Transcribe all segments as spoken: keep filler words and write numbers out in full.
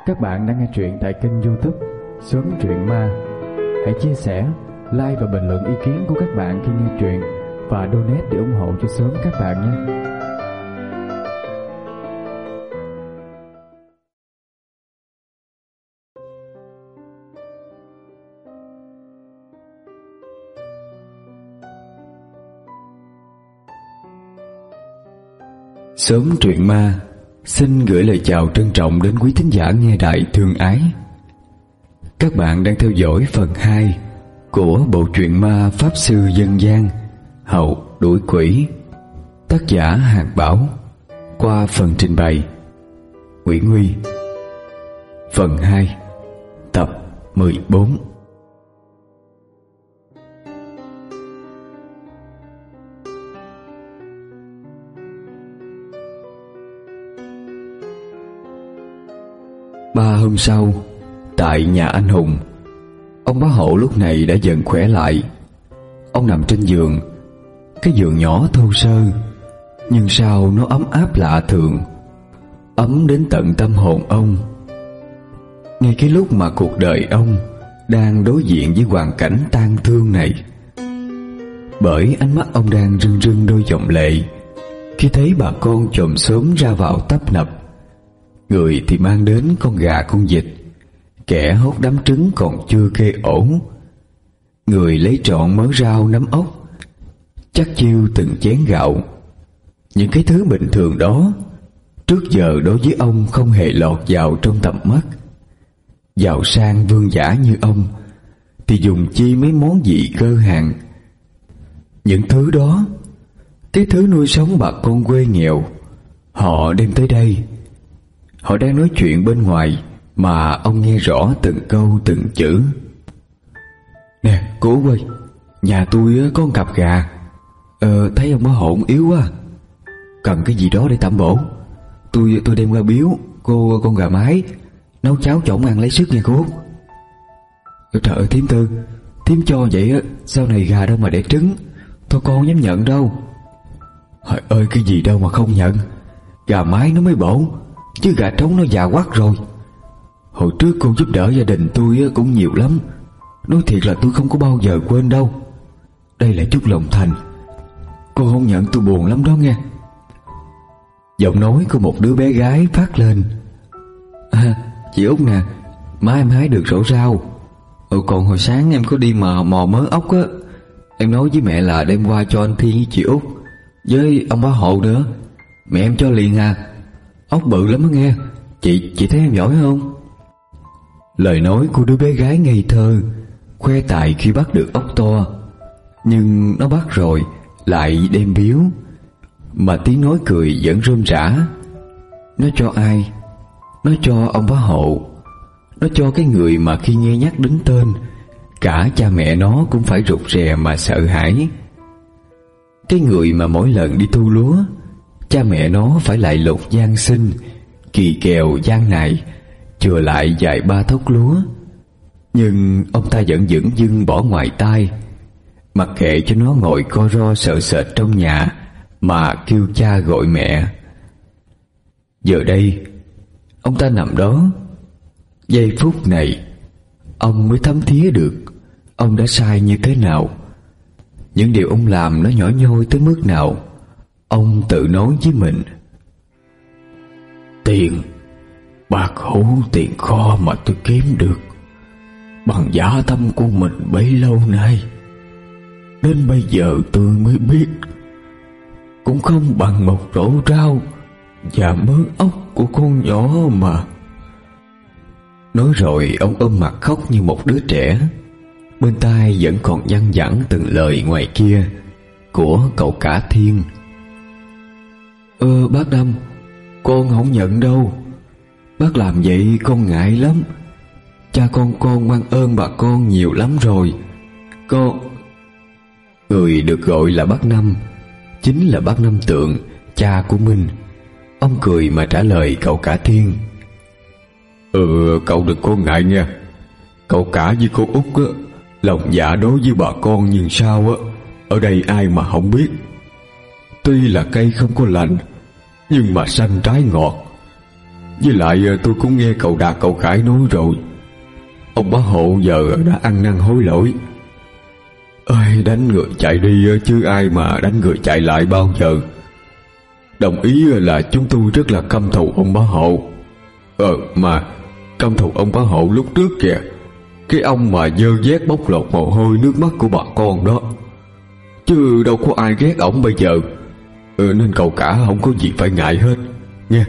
Các bạn đang nghe truyện tại kênh YouTube Sớm Truyện Ma. Hãy chia sẻ, like và bình luận ý kiến của các bạn khi nghe truyện và donate để ủng hộ cho Sớm các bạn nhé. Sớm Truyện Ma xin gửi lời chào trân trọng đến quý thính giả nghe đài thương ái. Các bạn đang theo dõi phần hai của bộ truyện ma Pháp Sư Dân gian Hậu Đuổi Quỷ, tác giả Hàn Bảo, qua phần trình bày Nguyễn Nguy. Phần hai, tập mười bốn. Ba hôm sau, tại nhà anh Hùng, ông bá Hộ lúc này đã dần khỏe lại. Ông nằm trên giường, cái giường nhỏ thô sơ, nhưng sao nó ấm áp lạ thường, ấm đến tận tâm hồn ông. Ngay cái lúc mà cuộc đời ông đang đối diện với hoàn cảnh tang thương này, bởi ánh mắt ông đang rưng rưng đôi dòng lệ khi thấy bà con chòm xóm ra vào tấp nập. Người thì mang đến con gà con vịt, kẻ hốt đám trứng còn chưa kê ổ, người lấy trọn mớ rau nấm ốc, chắc chiêu từng chén gạo. Những cái thứ bình thường đó trước giờ đối với ông không hề lọt vào trong tầm mắt. Giàu sang vương giả như ông thì dùng chi mấy món vị cơ hàng. Những thứ đó, cái thứ nuôi sống bà con quê nghèo, họ đem tới đây. Họ đang nói chuyện bên ngoài mà ông nghe rõ từng câu từng chữ. Nè cô ơi, nhà tôi có một cặp gà. Ờ thấy ông bá Hộ yếu quá, cần cái gì đó để tẩm bổ. Tôi tôi đem qua biếu cô con gà mái, nấu cháo cho ổng ăn lấy sức nha cô. Trời ơi thím Tư, thím cho vậy á, sau này gà đâu mà đẻ trứng. Thôi con không dám nhận đâu. Trời ơi cái gì đâu mà không nhận, gà mái nó mới bổ, chứ gà trống nó già quắc rồi. Hồi trước cô giúp đỡ gia đình tôi cũng nhiều lắm, nói thiệt là tôi không có bao giờ quên đâu. Đây là chút lòng thành, cô không nhận tôi buồn lắm đó nghe. Giọng nói của một đứa bé gái phát lên. À, chị Út nè, má em hái được rổ rau. Ừ còn hồi sáng em có đi mà mò mớ ốc á, em nói với mẹ là đem qua cho anh Thiên với chị Út với ông bá Hộ nữa. Mẹ em cho liền à, ốc bự lắm á nghe. Chị chị thấy em giỏi không? Lời nói của đứa bé gái ngây thơ, khoe tài khi bắt được ốc to, nhưng nó bắt rồi lại đem biếu, mà tiếng nói cười vẫn rôm rã. Nó cho ai? Nó cho ông bá Hộ. Nó cho cái người mà khi nghe nhắc đến tên, cả cha mẹ nó cũng phải rụt rè mà sợ hãi. Cái người mà mỗi lần đi thu lúa, cha mẹ nó phải lại lục gian sinh, kỳ kèo gian nại, chừa lại vài ba thóc lúa. Nhưng ông ta vẫn dửng dưng bỏ ngoài tai, mặc kệ cho nó ngồi co ro sợ sệt trong nhà mà kêu cha gọi mẹ. Giờ đây ông ta nằm đó, giây phút này ông mới thấm thía được ông đã sai như thế nào. Những điều ông làm nó nhỏ nhoi tới mức nào. Ông tự nói với mình: Tiền, bạc hũ tiền kho mà tôi kiếm được bằng dã tâm của mình bấy lâu nay, đến bây giờ tôi mới biết cũng không bằng một rổ rau và mớ ốc của con nhỏ mà. Nói rồi ông ôm mặt khóc như một đứa trẻ. Bên tai vẫn còn văng vẳng từng lời ngoài kia của cậu cả Thiên. Ơ bác Năm, con không nhận đâu. Bác làm vậy con ngại lắm. Cha con con mang ơn bà con nhiều lắm rồi. Con... Người được gọi là bác Năm chính là bác Năm Tượng, cha của Minh. Ông cười mà trả lời cậu cả Thiên. Ừ, cậu đừng có ngại nha. Cậu cả với cô Út á, lòng dạ đối với bà con nhưng sao á, ở đây ai mà không biết. Tuy là cây không có lành, nhưng mà xanh trái ngọt. Với lại tôi cũng nghe cậu Đạt cậu Khải nói rồi, ông bá hộ giờ đã ăn năn hối lỗi. Ơi, đánh người chạy đi chứ ai mà đánh người chạy lại bao giờ. Đồng ý là chúng tôi rất là căm thù ông bá hộ. Ờ mà căm thù ông bá hộ lúc trước kìa, cái ông mà dơ dét bóc lột mồ hôi nước mắt của bà con đó, chứ đâu có ai ghét ổng bây giờ. Ừ, nên cậu cả không có gì phải ngại hết nghe.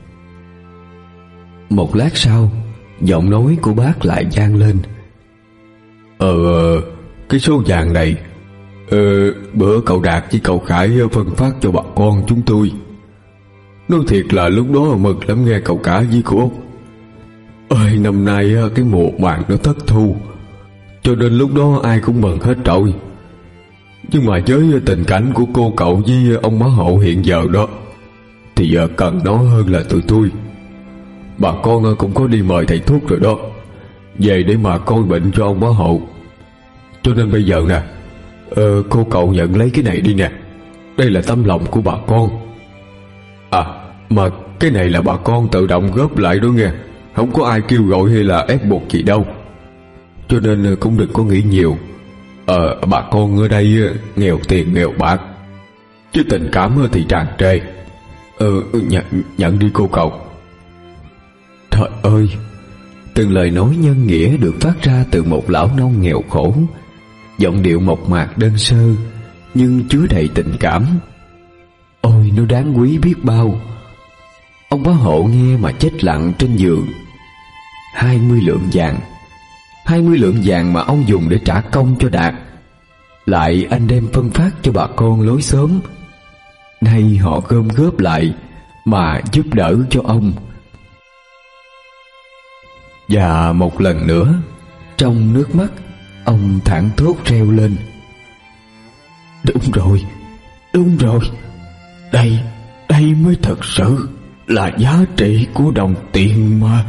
Một lát sau, giọng nói của bác lại vang lên. Ờ cái số vàng này Ờ bữa cậu Đạt với cậu Khải phân phát cho bà con chúng tôi. Nói thiệt là lúc đó mừng lắm nghe cậu cả với cô Út. Ơi, năm nay cái mùa màng nó thất thu, cho nên lúc đó ai cũng mừng hết trội. Nhưng mà với tình cảnh của cô cậu với ông bá hộ hiện giờ đó, thì giờ cần nó hơn là tụi tôi. Bà con cũng có đi mời thầy thuốc rồi đó, về để mà coi bệnh cho ông bá hộ. Cho nên bây giờ nè, ờ, cô cậu nhận lấy cái này đi nè. Đây là tấm lòng của bà con. À mà cái này là bà con tự động góp lại đó nghe, không có ai kêu gọi hay là ép buộc gì đâu. Cho nên cũng đừng có nghĩ nhiều. Ờ bà con ở đây nghèo tiền nghèo bạc, chứ tình cảm thì tràn trề. Ờ nhận, nhận đi cô cậu. Trời ơi, từng lời nói nhân nghĩa được phát ra từ một lão nông nghèo khổ, giọng điệu mộc mạc đơn sơ nhưng chứa đầy tình cảm. Ôi, nó đáng quý biết bao. Ông bá hộ nghe mà chết lặng trên giường. Hai mươi lượng vàng, hai mươi lượng vàng mà ông dùng để trả công cho Đạt, lại anh đem phân phát cho bà con lối xóm. Nay họ gom góp lại mà giúp đỡ cho ông. Và một lần nữa, trong nước mắt, ông thảng thốt reo lên. Đúng rồi, đúng rồi, đây, đây mới thật sự là giá trị của đồng tiền mà.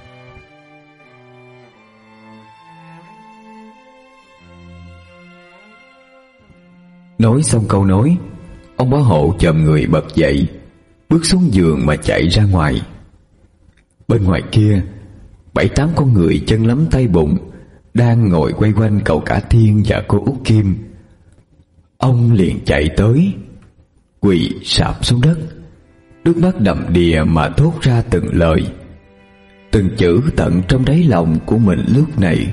Nói xong câu nói, ông bá hộ chồm người bật dậy, bước xuống giường mà chạy ra ngoài. Bên ngoài kia, bảy tám con người chân lấm tay bùn đang ngồi quay quanh cậu cả Thiên và cô Út Kim. Ông liền chạy tới, quỳ sạp xuống đất, nước mắt đầm đìa mà thốt ra từng lời, từng chữ tận trong đáy lòng của mình lúc này.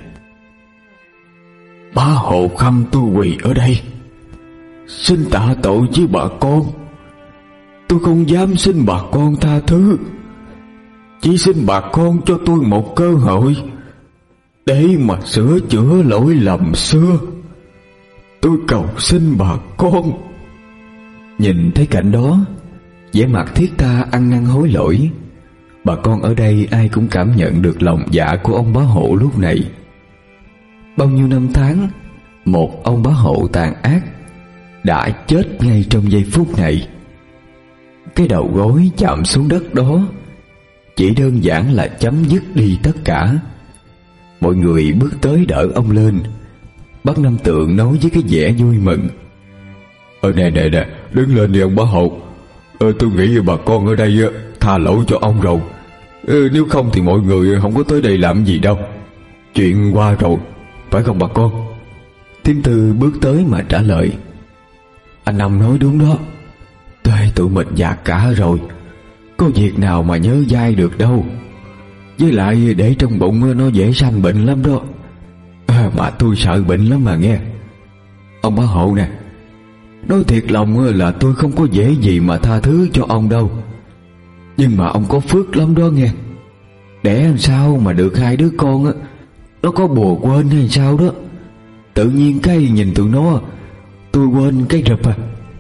Bá hộ khâm tôi quỳ ở đây, xin tạ tội với bà con. Tôi không dám xin bà con tha thứ, chỉ xin bà con cho tôi một cơ hội để mà sửa chữa lỗi lầm xưa. Tôi cầu xin bà con. Nhìn thấy cảnh đó, vẻ mặt thiết tha ăn năn hối lỗi, bà con ở đây ai cũng cảm nhận được lòng dạ của ông bá hộ lúc này. Bao nhiêu năm tháng, một ông bá hộ tàn ác đã chết ngay trong giây phút này. Cái đầu gối chạm xuống đất đó chỉ đơn giản là chấm dứt đi tất cả. Mọi người bước tới đỡ ông lên. Bác Năm Tượng nói với cái vẻ vui mừng. Ờ nè nè nè, đứng lên đi ông bá hộ. Ờ tôi nghĩ bà con ở đây tha lỗi cho ông rồi. Ờ, nếu không thì mọi người không có tới đây làm gì đâu. Chuyện qua rồi, phải không bà con? Thím Tư bước tới mà trả lời. Anh Năm nói đúng đó. Tôi tụi mình già cả rồi, có việc nào mà nhớ dai được đâu. Với lại để trong bụng nó dễ sanh bệnh lắm đó. À, mà tôi sợ bệnh lắm mà nghe. Ông bá hộ nè, nói thiệt lòng là tôi không có dễ gì mà tha thứ cho ông đâu. Nhưng mà ông có phước lắm đó nghe. Đẻ làm sao mà được hai đứa con á, nó có bùa quên hay sao đó. Tự nhiên cái nhìn tụi nó, tôi quên cái rụp à.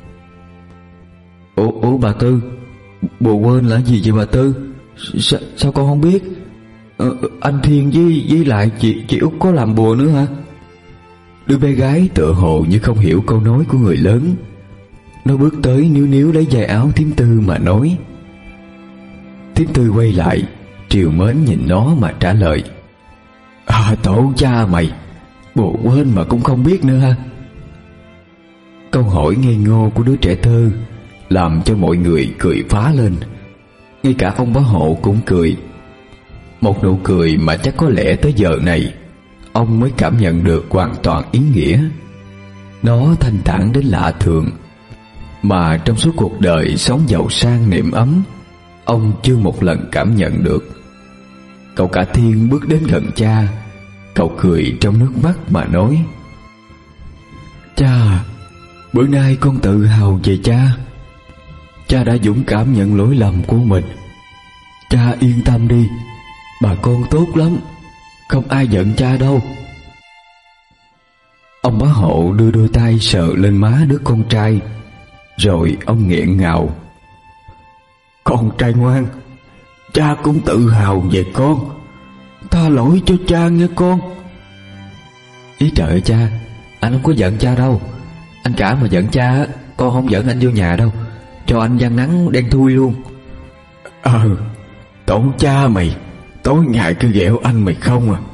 Ủa, ủa bà Tư, bùa quên là gì vậy bà Tư? Sa, sao con không biết? Ờ, anh Thiên với với lại chị chị Út có làm bùa nữa hả? Đứa bé gái tựa hồ như không hiểu câu nói của người lớn. Nó bước tới níu níu lấy vai áo thím Tư mà nói. Thím Tư quay lại, trìu mến nhìn nó mà trả lời. À tổ cha mày, bùa quên mà cũng không biết nữa ha. Câu hỏi ngây ngô của đứa trẻ thơ làm cho mọi người cười phá lên. Ngay cả ông bá hộ cũng cười. Một nụ cười mà chắc có lẽ tới giờ này ông mới cảm nhận được hoàn toàn ý nghĩa. Nó thanh thản đến lạ thường, mà trong suốt cuộc đời sống giàu sang niềm ấm, ông chưa một lần cảm nhận được. Cậu Cả Thiên bước đến gần cha. Cậu cười trong nước mắt mà nói: "Cha, bữa nay con tự hào về cha. Cha đã dũng cảm nhận lỗi lầm của mình. Cha yên tâm đi, bà con tốt lắm, không ai giận cha đâu." Ông bá hộ đưa đôi tay sờ lên má đứa con trai, rồi ông nghẹn ngào: "Con trai ngoan, cha cũng tự hào về con. Tha lỗi cho cha nghe con." "Ý trời ơi cha, anh không có giận cha đâu. Anh Cả mà giận cha, con không dẫn anh vô nhà đâu, cho anh gian nắng đen thui luôn." Ờ, tổ cha mày, tối ngày cứ ghẹo anh mày không à.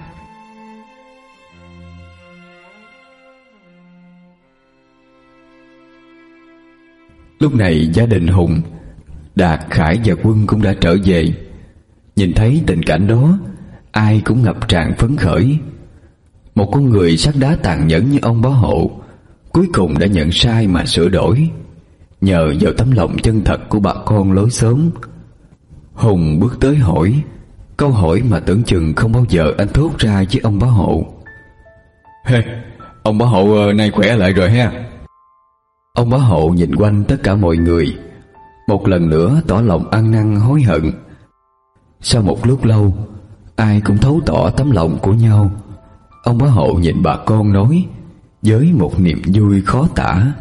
Lúc này gia đình Hùng, Đạt, Khải và Quân cũng đã trở về. Nhìn thấy tình cảnh đó, ai cũng ngập tràn phấn khởi. Một con người sắt đá tàn nhẫn như ông bá hộ cuối cùng đã nhận sai mà sửa đổi, nhờ vào tấm lòng chân thật của bà con lối xóm. Hùng bước tới hỏi câu hỏi mà tưởng chừng không bao giờ anh thốt ra với ông bá hộ: "Hey, ông bá hộ nay khỏe lại rồi ha?" Ông bá hộ nhìn quanh tất cả mọi người, một lần nữa tỏ lòng ăn năn hối hận. Sau một lúc lâu, ai cũng thấu tỏ tấm lòng của nhau. Ông bá hộ nhìn bà con nói với một niềm vui khó tả: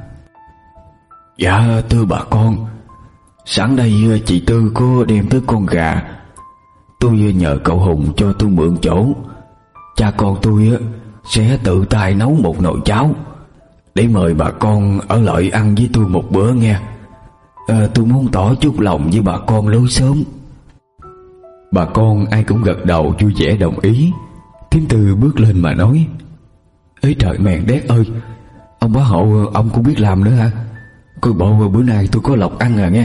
"Dạ thưa bà con, sẵn đây chị Tư có đem tới con gà. Tôi nhờ cậu Hùng cho tôi mượn chỗ. Cha con tôi sẽ tự tay nấu một nồi cháo để mời bà con ở lại ăn với tôi một bữa nghe. À, tôi muốn tỏ chút lòng với bà con lối xóm." Bà con ai cũng gật đầu vui vẻ đồng ý. Thím Tư bước lên mà nói: "Ê trời mèn đét ơi, ông bá hộ ông cũng biết làm nữa hả? Coi bộ bữa nay tôi có lộc ăn à nghe."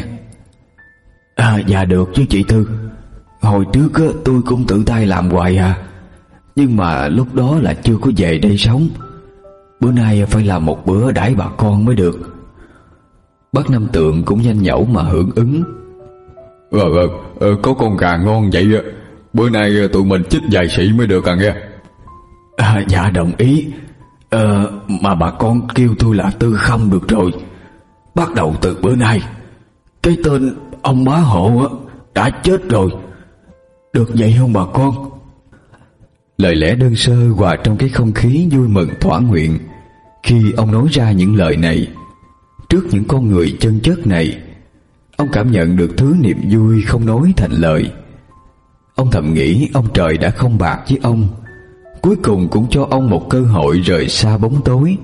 "À dạ được chứ chị Tư. Hồi trước á, tôi cũng tự tay làm hoài à, nhưng mà lúc đó là chưa có về đây sống. Bữa nay phải làm một bữa đãi bà con mới được." Bác Năm Tượng cũng nhanh nhẩu mà hưởng ứng: Ờ, ờ, ờ có con gà ngon vậy, bữa nay tụi mình chích vài sĩ mới được à nghe." À, dạ đồng ý. Ờ, mà bà con kêu tôi là Tư không được rồi. Bắt đầu từ bữa nay, cái tên ông bá hộ đã chết rồi. Được vậy không bà con? Lời lẽ đơn sơ hòa trong cái không khí vui mừng thỏa nguyện. Khi ông nói ra những lời này trước những con người chân chất này, ông cảm nhận được thứ niềm vui không nói thành lời. Ông thầm nghĩ ông trời đã không bạc với ông, cuối cùng cũng cho ông một cơ hội rời xa bóng tối.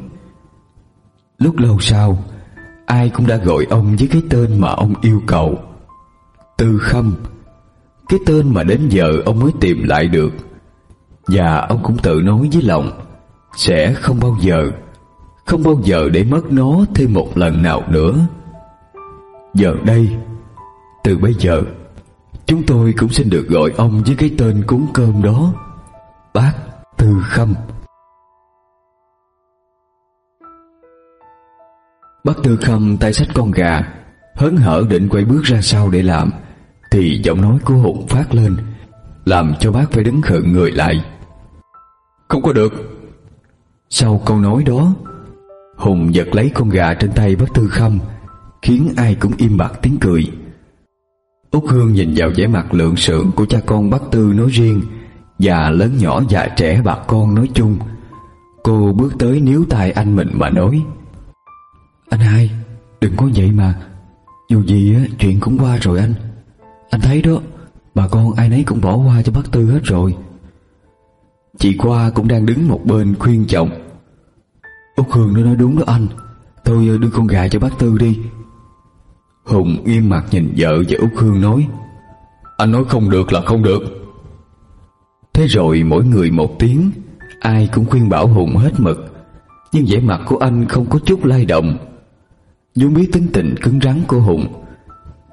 Lúc lâu sau, ai cũng đã gọi ông với cái tên mà ông yêu cầu: Tư Khâm. Cái tên mà đến giờ ông mới tìm lại được. Và ông cũng tự nói với lòng sẽ không bao giờ, không bao giờ để mất nó thêm một lần nào nữa. Giờ đây, từ bây giờ, chúng tôi cũng xin được gọi ông với cái tên cúng cơm đó: Bác Tư Khâm. Bác Tư Khâm tay xách con gà, hớn hở định quay bước ra sau để làm, thì giọng nói của Hùng phát lên, làm cho bác phải đứng khựng người lại. Không có được. Sau câu nói đó, Hùng giật lấy con gà trên tay bác Tư Khâm, khiến ai cũng im bặt tiếng cười. Út Hương nhìn vào vẻ mặt lượng sượng của cha con bác Tư nói riêng và lớn nhỏ già trẻ bà con nói chung. Cô bước tới níu tay anh mình mà nói: Anh hai, đừng có vậy mà. Dù gì á, chuyện cũng qua rồi anh. Anh thấy đó, bà con ai nấy cũng bỏ qua cho bác Tư hết rồi. Chị Qua cũng đang đứng một bên khuyên chồng: Út Hương nó nói đúng đó anh, thôi đưa con gà cho bác Tư đi. Hùng nghiêm mặt nhìn vợ và Út Hương nói: Anh nói không được là không được. Thế rồi mỗi người một tiếng, ai cũng khuyên bảo Hùng hết mực, nhưng vẻ mặt của anh không có chút lay động. vốn biết tính tình cứng rắn của Hùng,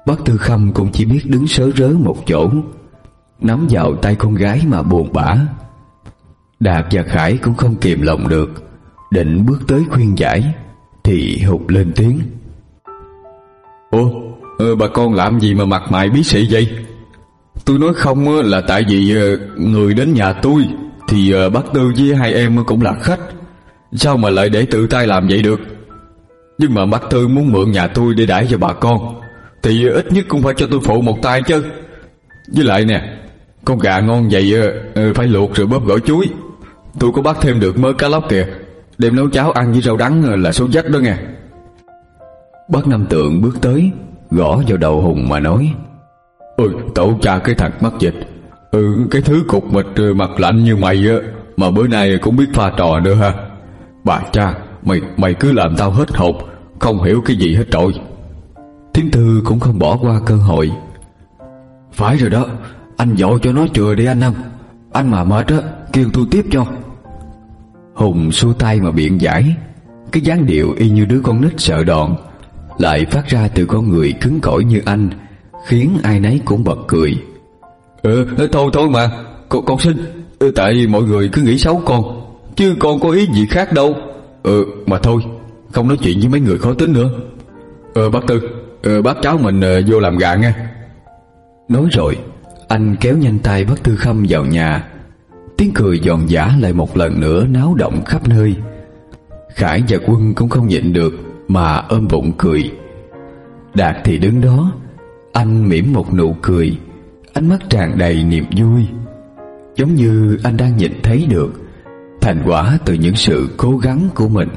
Bác Tư Khâm cũng chỉ biết đứng sớ rớ một chỗ, nắm vào tay con gái mà buồn bã. Đạt và Khải cũng không kìm lòng được, định bước tới khuyên giải thì Hùng lên tiếng: Ủa, ờ, bà con làm gì mà mặt mày bí xị vậy? Tôi nói không là tại vì người đến nhà tôi thì bác Tư với hai em cũng là khách, sao mà lại để tự tay làm vậy được? Nhưng mà bác Tư muốn mượn nhà tôi để đãi cho bà con thì ít nhất cũng phải cho tôi phụ một tay chứ. Với lại nè, con gà ngon vậy phải luộc rồi bóp gỏi chuối. Tôi có bắt thêm được mớ cá lóc kìa, đem nấu cháo ăn với rau đắng là số dách đó nghe. Bác Năm Tượng bước tới, gõ vào đầu Hùng mà nói: Ôi tổ cha cái thằng mắc dịch, Ừ cái thứ cục mịch mặt lạnh như mày á mà bữa nay cũng biết pha trò nữa ha. Bà cha, mày mày cứ làm tao hết hồn, không hiểu cái gì hết trội. Thiếm Tư cũng không bỏ qua cơ hội: Phải rồi đó, anh dội cho nó chừa đi anh Năm. Anh mà mệt á, kêu tôi tiếp cho. Hùng xua tay mà biện giải, cái dáng điệu y như đứa con nít sợ đòn, lại phát ra từ con người cứng cỏi như anh, khiến ai nấy cũng bật cười. Ừ, thôi thôi mà, con, con xin, tại mọi người cứ nghĩ xấu con, chứ con có ý gì khác đâu. Ừ, mà thôi, không nói chuyện với mấy người khó tính nữa. Ờ, bác Tư, ờ, bác cháu mình ờ, vô làm gà nghe. Nói rồi, anh kéo nhanh tay bác Tư Khâm vào nhà. Tiếng cười giòn giã lại một lần nữa náo động khắp nơi. Khải và Quân cũng không nhịn được mà ôm bụng cười. Đạt thì đứng đó, anh mỉm một nụ cười, ánh mắt tràn đầy niềm vui, giống như anh đang nhìn thấy được thành quả từ những sự cố gắng của mình.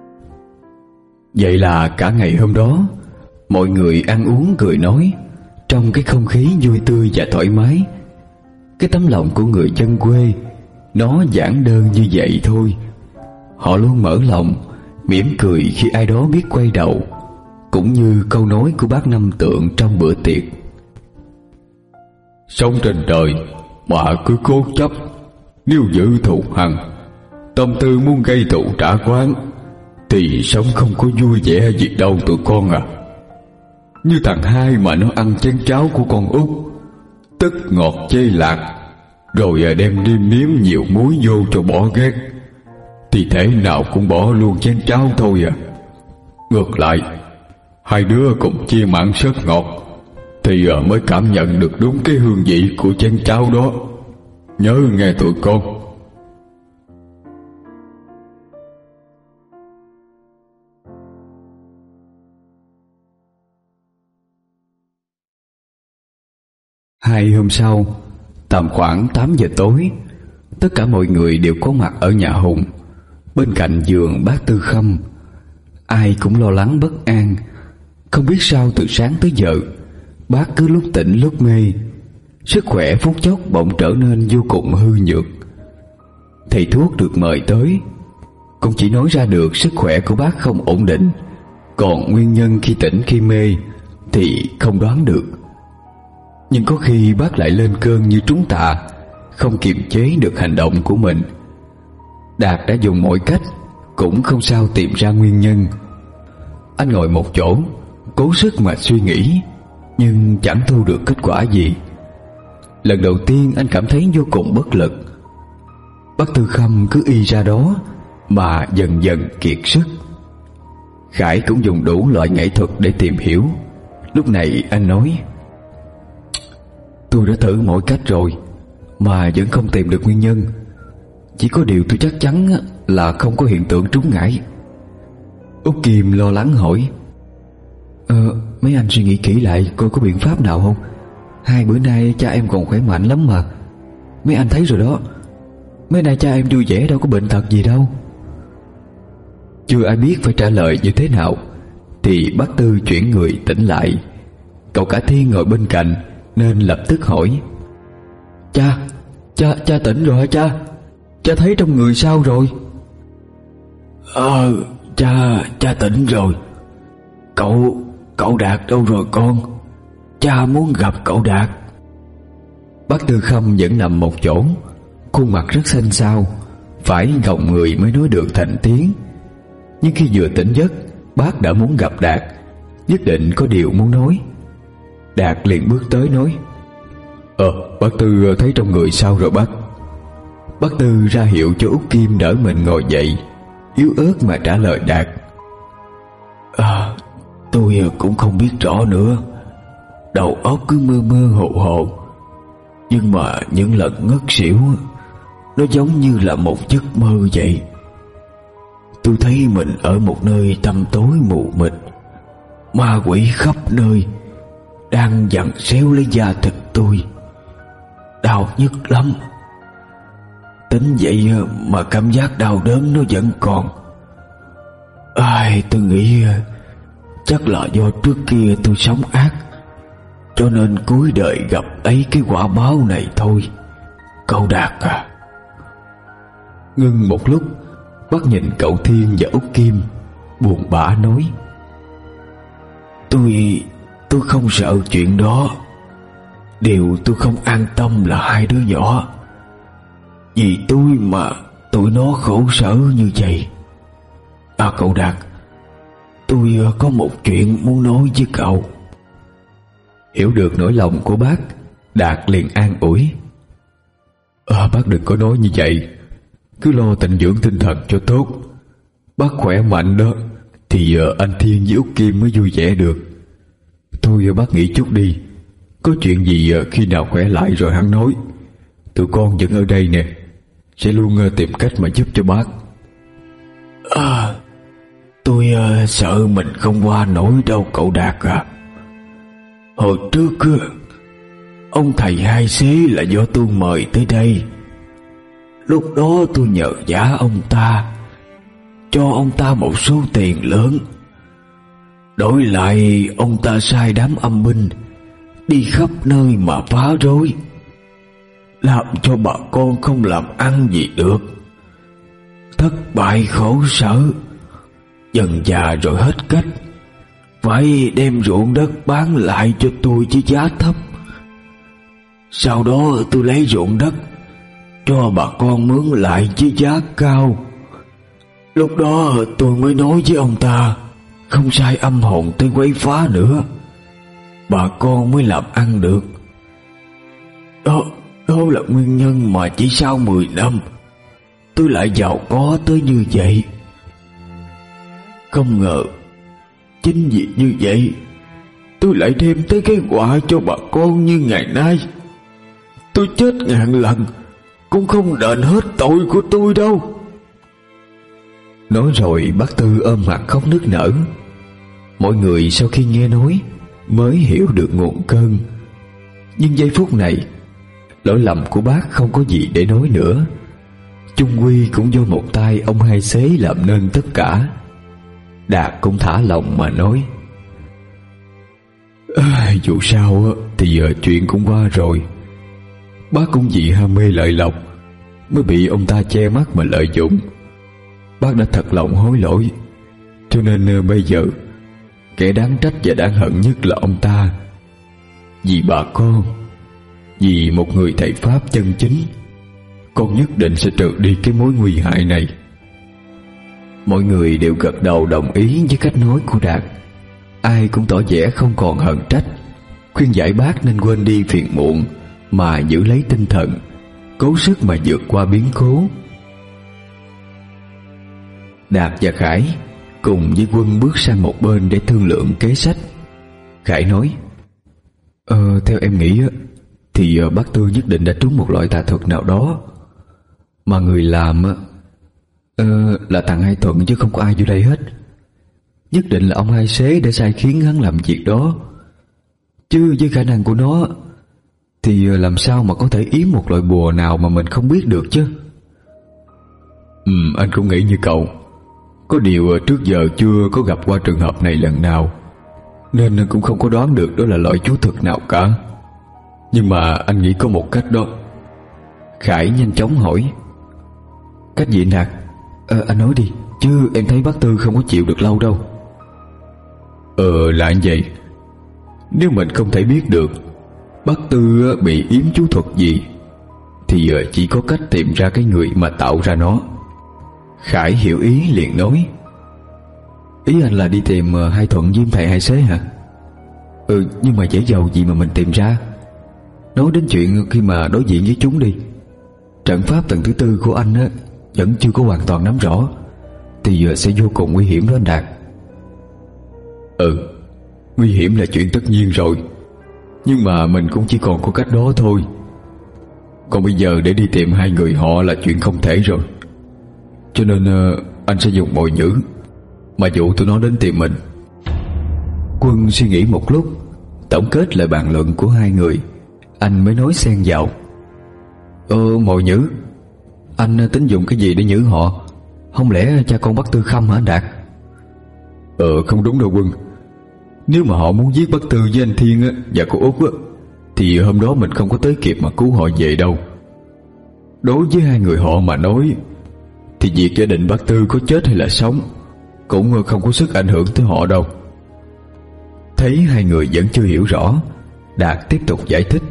Vậy là cả ngày hôm đó, mọi người ăn uống cười nói trong cái không khí vui tươi và thoải mái. Cái tấm lòng của người dân quê nó giản đơn như vậy thôi. Họ luôn mở lòng, mỉm cười khi ai đó biết quay đầu, cũng như câu nói của bác Năm Tượng trong bữa tiệc: Sống trên đời mà cứ cố chấp, nếu giữ thù hằn, tâm tư muốn gây thù trả quán, thì sống không có vui vẻ gì đâu tụi con à. Như thằng Hai mà nó ăn chén cháo của con Út, tức ngọt chê lạc, rồi đem nêm nếm nhiều muối vô cho bỏ ghét, thì thể nào cũng bỏ luôn chén cháo thôi à. Ngược lại, hai đứa cùng chia mảng sớt ngọt thì mới cảm nhận được đúng cái hương vị của chén cháo đó. Nhớ nghe tụi con. Hai hôm sau, tầm khoảng tám giờ tối, tất cả mọi người đều có mặt ở nhà Hùng, bên cạnh giường bác Tư Khâm. Ai cũng lo lắng bất an, không biết sao từ sáng tới giờ bác cứ lúc tỉnh lúc mê, sức khỏe phút chốc bỗng trở nên vô cùng hư nhược. Thầy thuốc được mời tới cũng chỉ nói ra được sức khỏe của bác không ổn định, còn nguyên nhân khi tỉnh khi mê thì không đoán được. Nhưng có khi bác lại lên cơn như trúng tạ, không kiềm chế được hành động của mình. Đạt đã dùng mọi cách cũng không sao tìm ra nguyên nhân. Anh ngồi một chỗ, cố sức mà suy nghĩ, nhưng chẳng thu được kết quả gì. Lần đầu tiên anh cảm thấy vô cùng bất lực. Bác Tư Khâm cứ y ra đó mà dần dần kiệt sức. Khải cũng dùng đủ loại nghệ thuật để tìm hiểu. Lúc này anh nói: Tôi đã thử mọi cách rồi mà vẫn không tìm được nguyên nhân. Chỉ có điều tôi chắc chắn là không có hiện tượng trúng ngải. Út Kim lo lắng hỏi: Ờ, mấy anh suy nghĩ kỹ lại coi có biện pháp nào không? Hai bữa nay cha em còn khỏe mạnh lắm mà. Mấy anh thấy rồi đó, mấy nay cha em vui vẻ đâu có bệnh tật gì đâu. Chưa ai biết phải trả lời như thế nào thì bác Tư chuyển người tỉnh lại. Cậu cả Thiên ngồi bên cạnh nên lập tức hỏi: Cha, cha, cha tỉnh rồi hả cha? Cha thấy trong người sao rồi? Ờ, cha, cha tỉnh rồi. Cậu, cậu Đạt đâu rồi con? Cha muốn gặp cậu Đạt. Bác Tư Khâm vẫn nằm một chỗ, khuôn mặt rất xanh xao, phải gồng người mới nói được thành tiếng. Nhưng khi vừa tỉnh giấc, bác đã muốn gặp Đạt, nhất định có điều muốn nói. Đạt liền bước tới nói: Ờ bác Tư thấy trong người sao rồi bác? Bác Tư ra hiệu cho Út Kim đỡ mình ngồi dậy, yếu ớt mà trả lời Đạt: À, tôi cũng không biết rõ nữa. Đầu óc cứ mơ mơ hồ hồ. Nhưng mà những lần ngất xỉu, nó giống như là một giấc mơ vậy. Tôi thấy mình ở một nơi tăm tối mù mịt, ma quỷ khắp nơi đang giằng xéo lấy da thịt tôi. Đau nhức lắm. Tính vậy mà cảm giác đau đớn nó vẫn còn. Ai, tôi nghĩ chắc là do trước kia tôi sống ác, cho nên cuối đời gặp ấy cái quả báo này thôi, cậu Đạt à. Ngưng một lúc, bác nhìn cậu Thiên và Út Kim, buồn bã nói: Tôi Tôi không sợ chuyện đó. Điều tôi không an tâm là hai đứa nhỏ. Vì tôi mà tụi nó khổ sở như vậy. À cậu Đạt, tôi có một chuyện muốn nói với cậu. Hiểu được nỗi lòng của bác, Đạt liền an ủi: À, bác đừng có nói như vậy. Cứ lo tịnh dưỡng tinh thần cho tốt. Bác khỏe mạnh đó thì anh Thiên với Út Kim mới vui vẻ được. Thôi bác nghỉ chút đi. Có chuyện gì khi nào khỏe lại rồi hắn nói. Tụi con vẫn ở đây nè, sẽ luôn tìm cách mà giúp cho bác. À, tôi uh, sợ mình không qua nổi đâu cậu Đạt à. Hồi trước uh, ông thầy hai xế là do tôi mời tới đây. Lúc đó tôi nhờ vả ông ta, cho ông ta một số tiền lớn. Đổi lại ông ta sai đám âm binh đi khắp nơi mà phá rối, làm cho bà con không làm ăn gì được. Thất bại khổ sở, dần già rồi hết cách, phải đem ruộng đất bán lại cho tôi với giá thấp. Sau đó tôi lấy ruộng đất cho bà con mướn lại với giá cao. Lúc đó tôi mới nói với ông ta không sai âm hồn tới quấy phá nữa, bà con mới làm ăn được. Đó, đó là nguyên nhân mà chỉ sau mười năm tôi lại giàu có tới như vậy. Không ngờ chính vì như vậy tôi lại đem tới cái họa cho bà con như ngày nay. Tôi chết ngàn lần cũng không đền hết tội của tôi đâu. Nói rồi bác Tư ôm mặt khóc nức nở. Mọi người sau khi nghe nói mới hiểu được nguồn cơn. Nhưng giây phút này, lỗi lầm của bác không có gì để nói nữa. chung quy cũng do một tay ông hai xế làm nên tất cả. Đạt cũng thả lòng mà nói: à, dù sao thì giờ chuyện cũng qua rồi. Bác cũng vì ham mê lợi lộc mới bị ông ta che mắt mà lợi dụng. Bác đã thật lòng hối lỗi, cho nên bây giờ kẻ đáng trách và đáng hận nhất là ông ta. Vì bà con, vì một người thầy Pháp chân chính, con nhất định sẽ trừ đi cái mối nguy hại này. Mọi người đều gật đầu đồng ý với cách nói của Đạt. Ai cũng tỏ vẻ không còn hận trách, khuyên giải bác nên quên đi phiền muộn mà giữ lấy tinh thần, cố sức mà vượt qua biến cố. Đạt và Khải cùng với Quân bước sang một bên để thương lượng kế sách. Khải nói: Ờ, theo em nghĩ thì bác Tư nhất định đã trúng một loại tà thuật nào đó, mà người làm ờ, là thằng Hai Thuận chứ không có ai vô đây hết. Nhất định là ông hai xế đã sai khiến hắn làm việc đó, chứ với khả năng của nó thì làm sao mà có thể yếm một loại bùa nào mà mình không biết được chứ. Ừ, anh cũng nghĩ như cậu. Có điều trước giờ chưa có gặp qua trường hợp này lần nào, nên cũng không có đoán được đó là loại chú thuật nào cả. Nhưng mà anh nghĩ có một cách đó. Khải nhanh chóng hỏi: Cách gì Đạt? Ờ, anh nói đi, chứ em thấy bác Tư không có chịu được lâu đâu. Ờ, là như vậy. Nếu mình không thể biết được bác Tư bị yếm chú thuật gì, thì chỉ có cách tìm ra cái người mà tạo ra nó. Khải hiểu ý liền nói: Ý anh là đi tìm Hai Thuận với thầy Hai Xế hả? Ừ, nhưng mà dễ dầu gì mà mình tìm ra. Nói đến chuyện khi mà đối diện với chúng đi. Trận pháp tầng thứ tư của anh á vẫn chưa có hoàn toàn nắm rõ, thì sẽ vô cùng nguy hiểm đó anh Đạt. Ừ, nguy hiểm là chuyện tất nhiên rồi, nhưng mà mình cũng chỉ còn có cách đó thôi. Còn bây giờ để đi tìm hai người họ là chuyện không thể rồi. Cho nên uh, anh sẽ dùng mồi nhữ mà dụ tụi nó đến tìm mình. Quân suy nghĩ một lúc, tổng kết lại bàn luận của hai người, anh mới nói xen vào. Ờ, mồi nhữ. Anh tính dùng cái gì để nhử họ? Không lẽ cha con Bắc Tư Khâm hả anh Đạt? Ờ, không đúng đâu Quân. Nếu mà họ muốn giết Bắc Tư với anh Thiên á, và cô Út á, thì hôm đó mình không có tới kịp mà cứu họ về đâu. Đối với hai người họ mà nói, thì việc gia đình Bắc Tư có chết hay là sống cũng không có sức ảnh hưởng tới họ đâu. Thấy hai người vẫn chưa hiểu rõ, Đạt tiếp tục giải thích.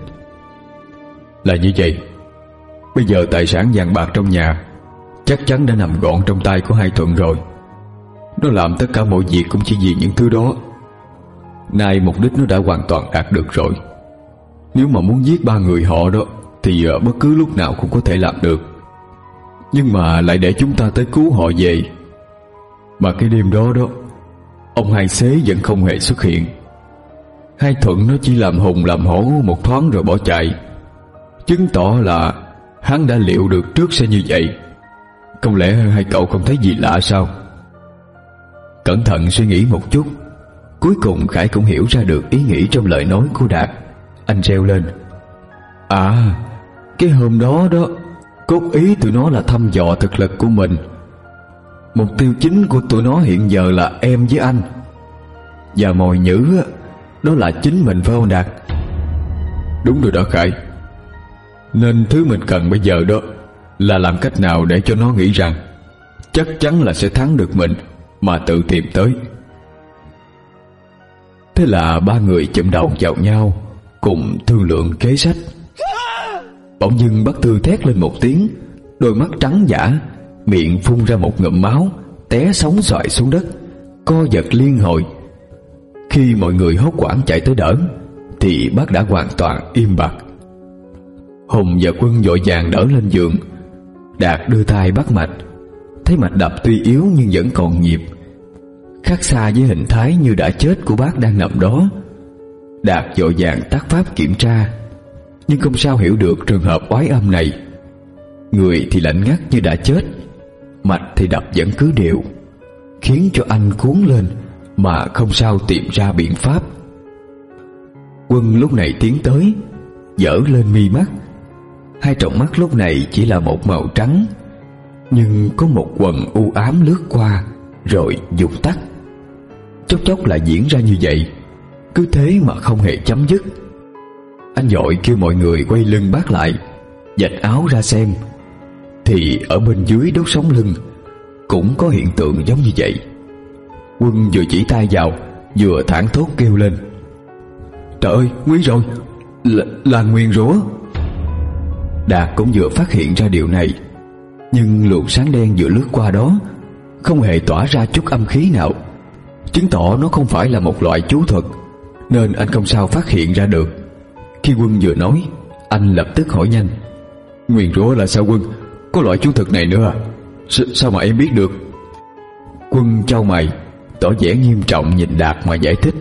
Là như vậy. Bây giờ tài sản vàng bạc trong nhà chắc chắn đã nằm gọn trong tay của hai Thuận rồi. Nó làm tất cả mọi việc cũng chỉ vì những thứ đó. Nay mục đích nó đã hoàn toàn đạt được rồi. Nếu mà muốn giết ba người họ đó thì bất cứ lúc nào cũng có thể làm được. Nhưng mà lại để chúng ta tới cứu họ về. Mà cái đêm đó đó, ông Hai Xế vẫn không hề xuất hiện. Hai Thuận nó chỉ làm hùng làm hổ một thoáng rồi bỏ chạy, chứng tỏ là hắn đã liệu được trước sẽ như vậy. Không lẽ hai cậu không thấy gì lạ sao? Cẩn thận suy nghĩ một chút, cuối cùng Khải cũng hiểu ra được ý nghĩ trong lời nói của Đạt. Anh reo lên. À, cái hôm đó đó, cốt ý tụi nó là thăm dò thực lực của mình. Mục tiêu chính của tụi nó hiện giờ là em với anh. Và mồi nhữ đó là chính mình, phải không Đạt? Đúng rồi đó Khải. Nên thứ mình cần bây giờ đó là làm cách nào để cho nó nghĩ rằng chắc chắn là sẽ thắng được mình mà tự tìm tới. Thế là ba người chụm đầu vào nhau, cùng thương lượng kế sách. Bỗng dưng Bắc Tư thét lên một tiếng, đôi mắt trắng dã, miệng phun ra một ngụm máu, té sóng xoài xuống đất, co giật liên hồi. Khi mọi người hốt hoảng chạy tới đỡ, thì bác đã hoàn toàn im bặt. Hùng và Quân vội vàng đỡ lên giường. Đạt đưa tay bắt mạch, thấy mạch đập tuy yếu nhưng vẫn còn nhịp, khác xa với hình thái như đã chết của bác đang nằm đó. Đạt vội vàng tác pháp kiểm tra, nhưng không sao hiểu được trường hợp oái âm này. Người thì lạnh ngắt như đã chết, mạch thì đập vẫn cứ đều, khiến cho anh cuống lên mà không sao tìm ra biện pháp. Quân lúc này tiến tới, giở lên mi mắt. Hai tròng mắt lúc này chỉ là một màu trắng, nhưng có một quầng u ám lướt qua rồi vụt tắt. Chốc chốc lại diễn ra như vậy, cứ thế mà không hề chấm dứt. Anh vội kêu mọi người quay lưng bác lại, vạch áo ra xem, thì ở bên dưới đốt sống lưng cũng có hiện tượng giống như vậy. Quân vừa chỉ tay vào, vừa thảng thốt kêu lên. Trời ơi, nguy rồi, L là nguyền rủa. Đạt cũng vừa phát hiện ra điều này, nhưng luồng sáng đen vừa lướt qua đó không hề tỏa ra chút âm khí nào, chứng tỏ nó không phải là một loại chú thuật, nên anh không sao phát hiện ra được. Khi Quân vừa nói, anh lập tức hỏi nhanh. Nguyền rủa là sao Quân? Có loại chú thuật này nữa à? S sao mà em biết được? Quân chau mày, tỏ vẻ nghiêm trọng nhìn Đạt mà giải thích.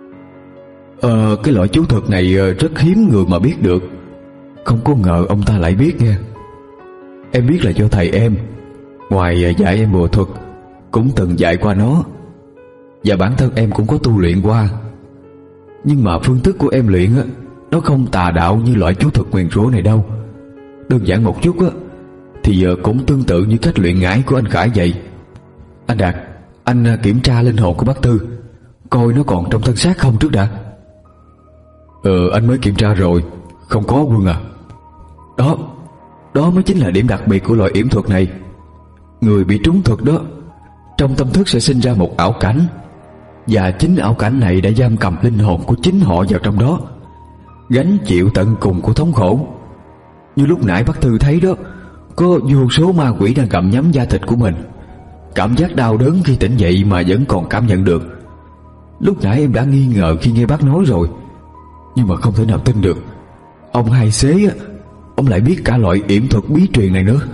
Ờ, cái loại chú thuật này rất hiếm người mà biết được. Không có ngờ ông ta lại biết nha. Em biết là do thầy em, ngoài dạy em bùa thuật, cũng từng dạy qua nó, và bản thân em cũng có tu luyện qua. Nhưng mà phương thức của em luyện á, nó không tà đạo như loại chú thuật nguyền rủa này đâu. Đơn giản một chút á, thì cũng tương tự như cách luyện ngải của anh Khải vậy. Anh Đạt, anh kiểm tra linh hồn của bác Tư, coi nó còn trong thân xác không trước đã. Ờ, anh mới kiểm tra rồi, không có Quân à. Đó, đó mới chính là điểm đặc biệt của loại yểm thuật này. Người bị trúng thuật đó, trong tâm thức sẽ sinh ra một ảo cảnh, và chính ảo cảnh này đã giam cầm linh hồn của chính họ vào trong đó, gánh chịu tận cùng của thống khổ. Như lúc nãy bác Tư thấy đó, có vô số ma quỷ đang gặm nhấm da thịt của mình. Cảm giác đau đớn khi tỉnh dậy mà vẫn còn cảm nhận được. Lúc nãy em đã nghi ngờ khi nghe bác nói rồi, nhưng mà không thể nào tin được ông hai xế á, ông lại biết cả loại yểm thuật bí truyền này nữa.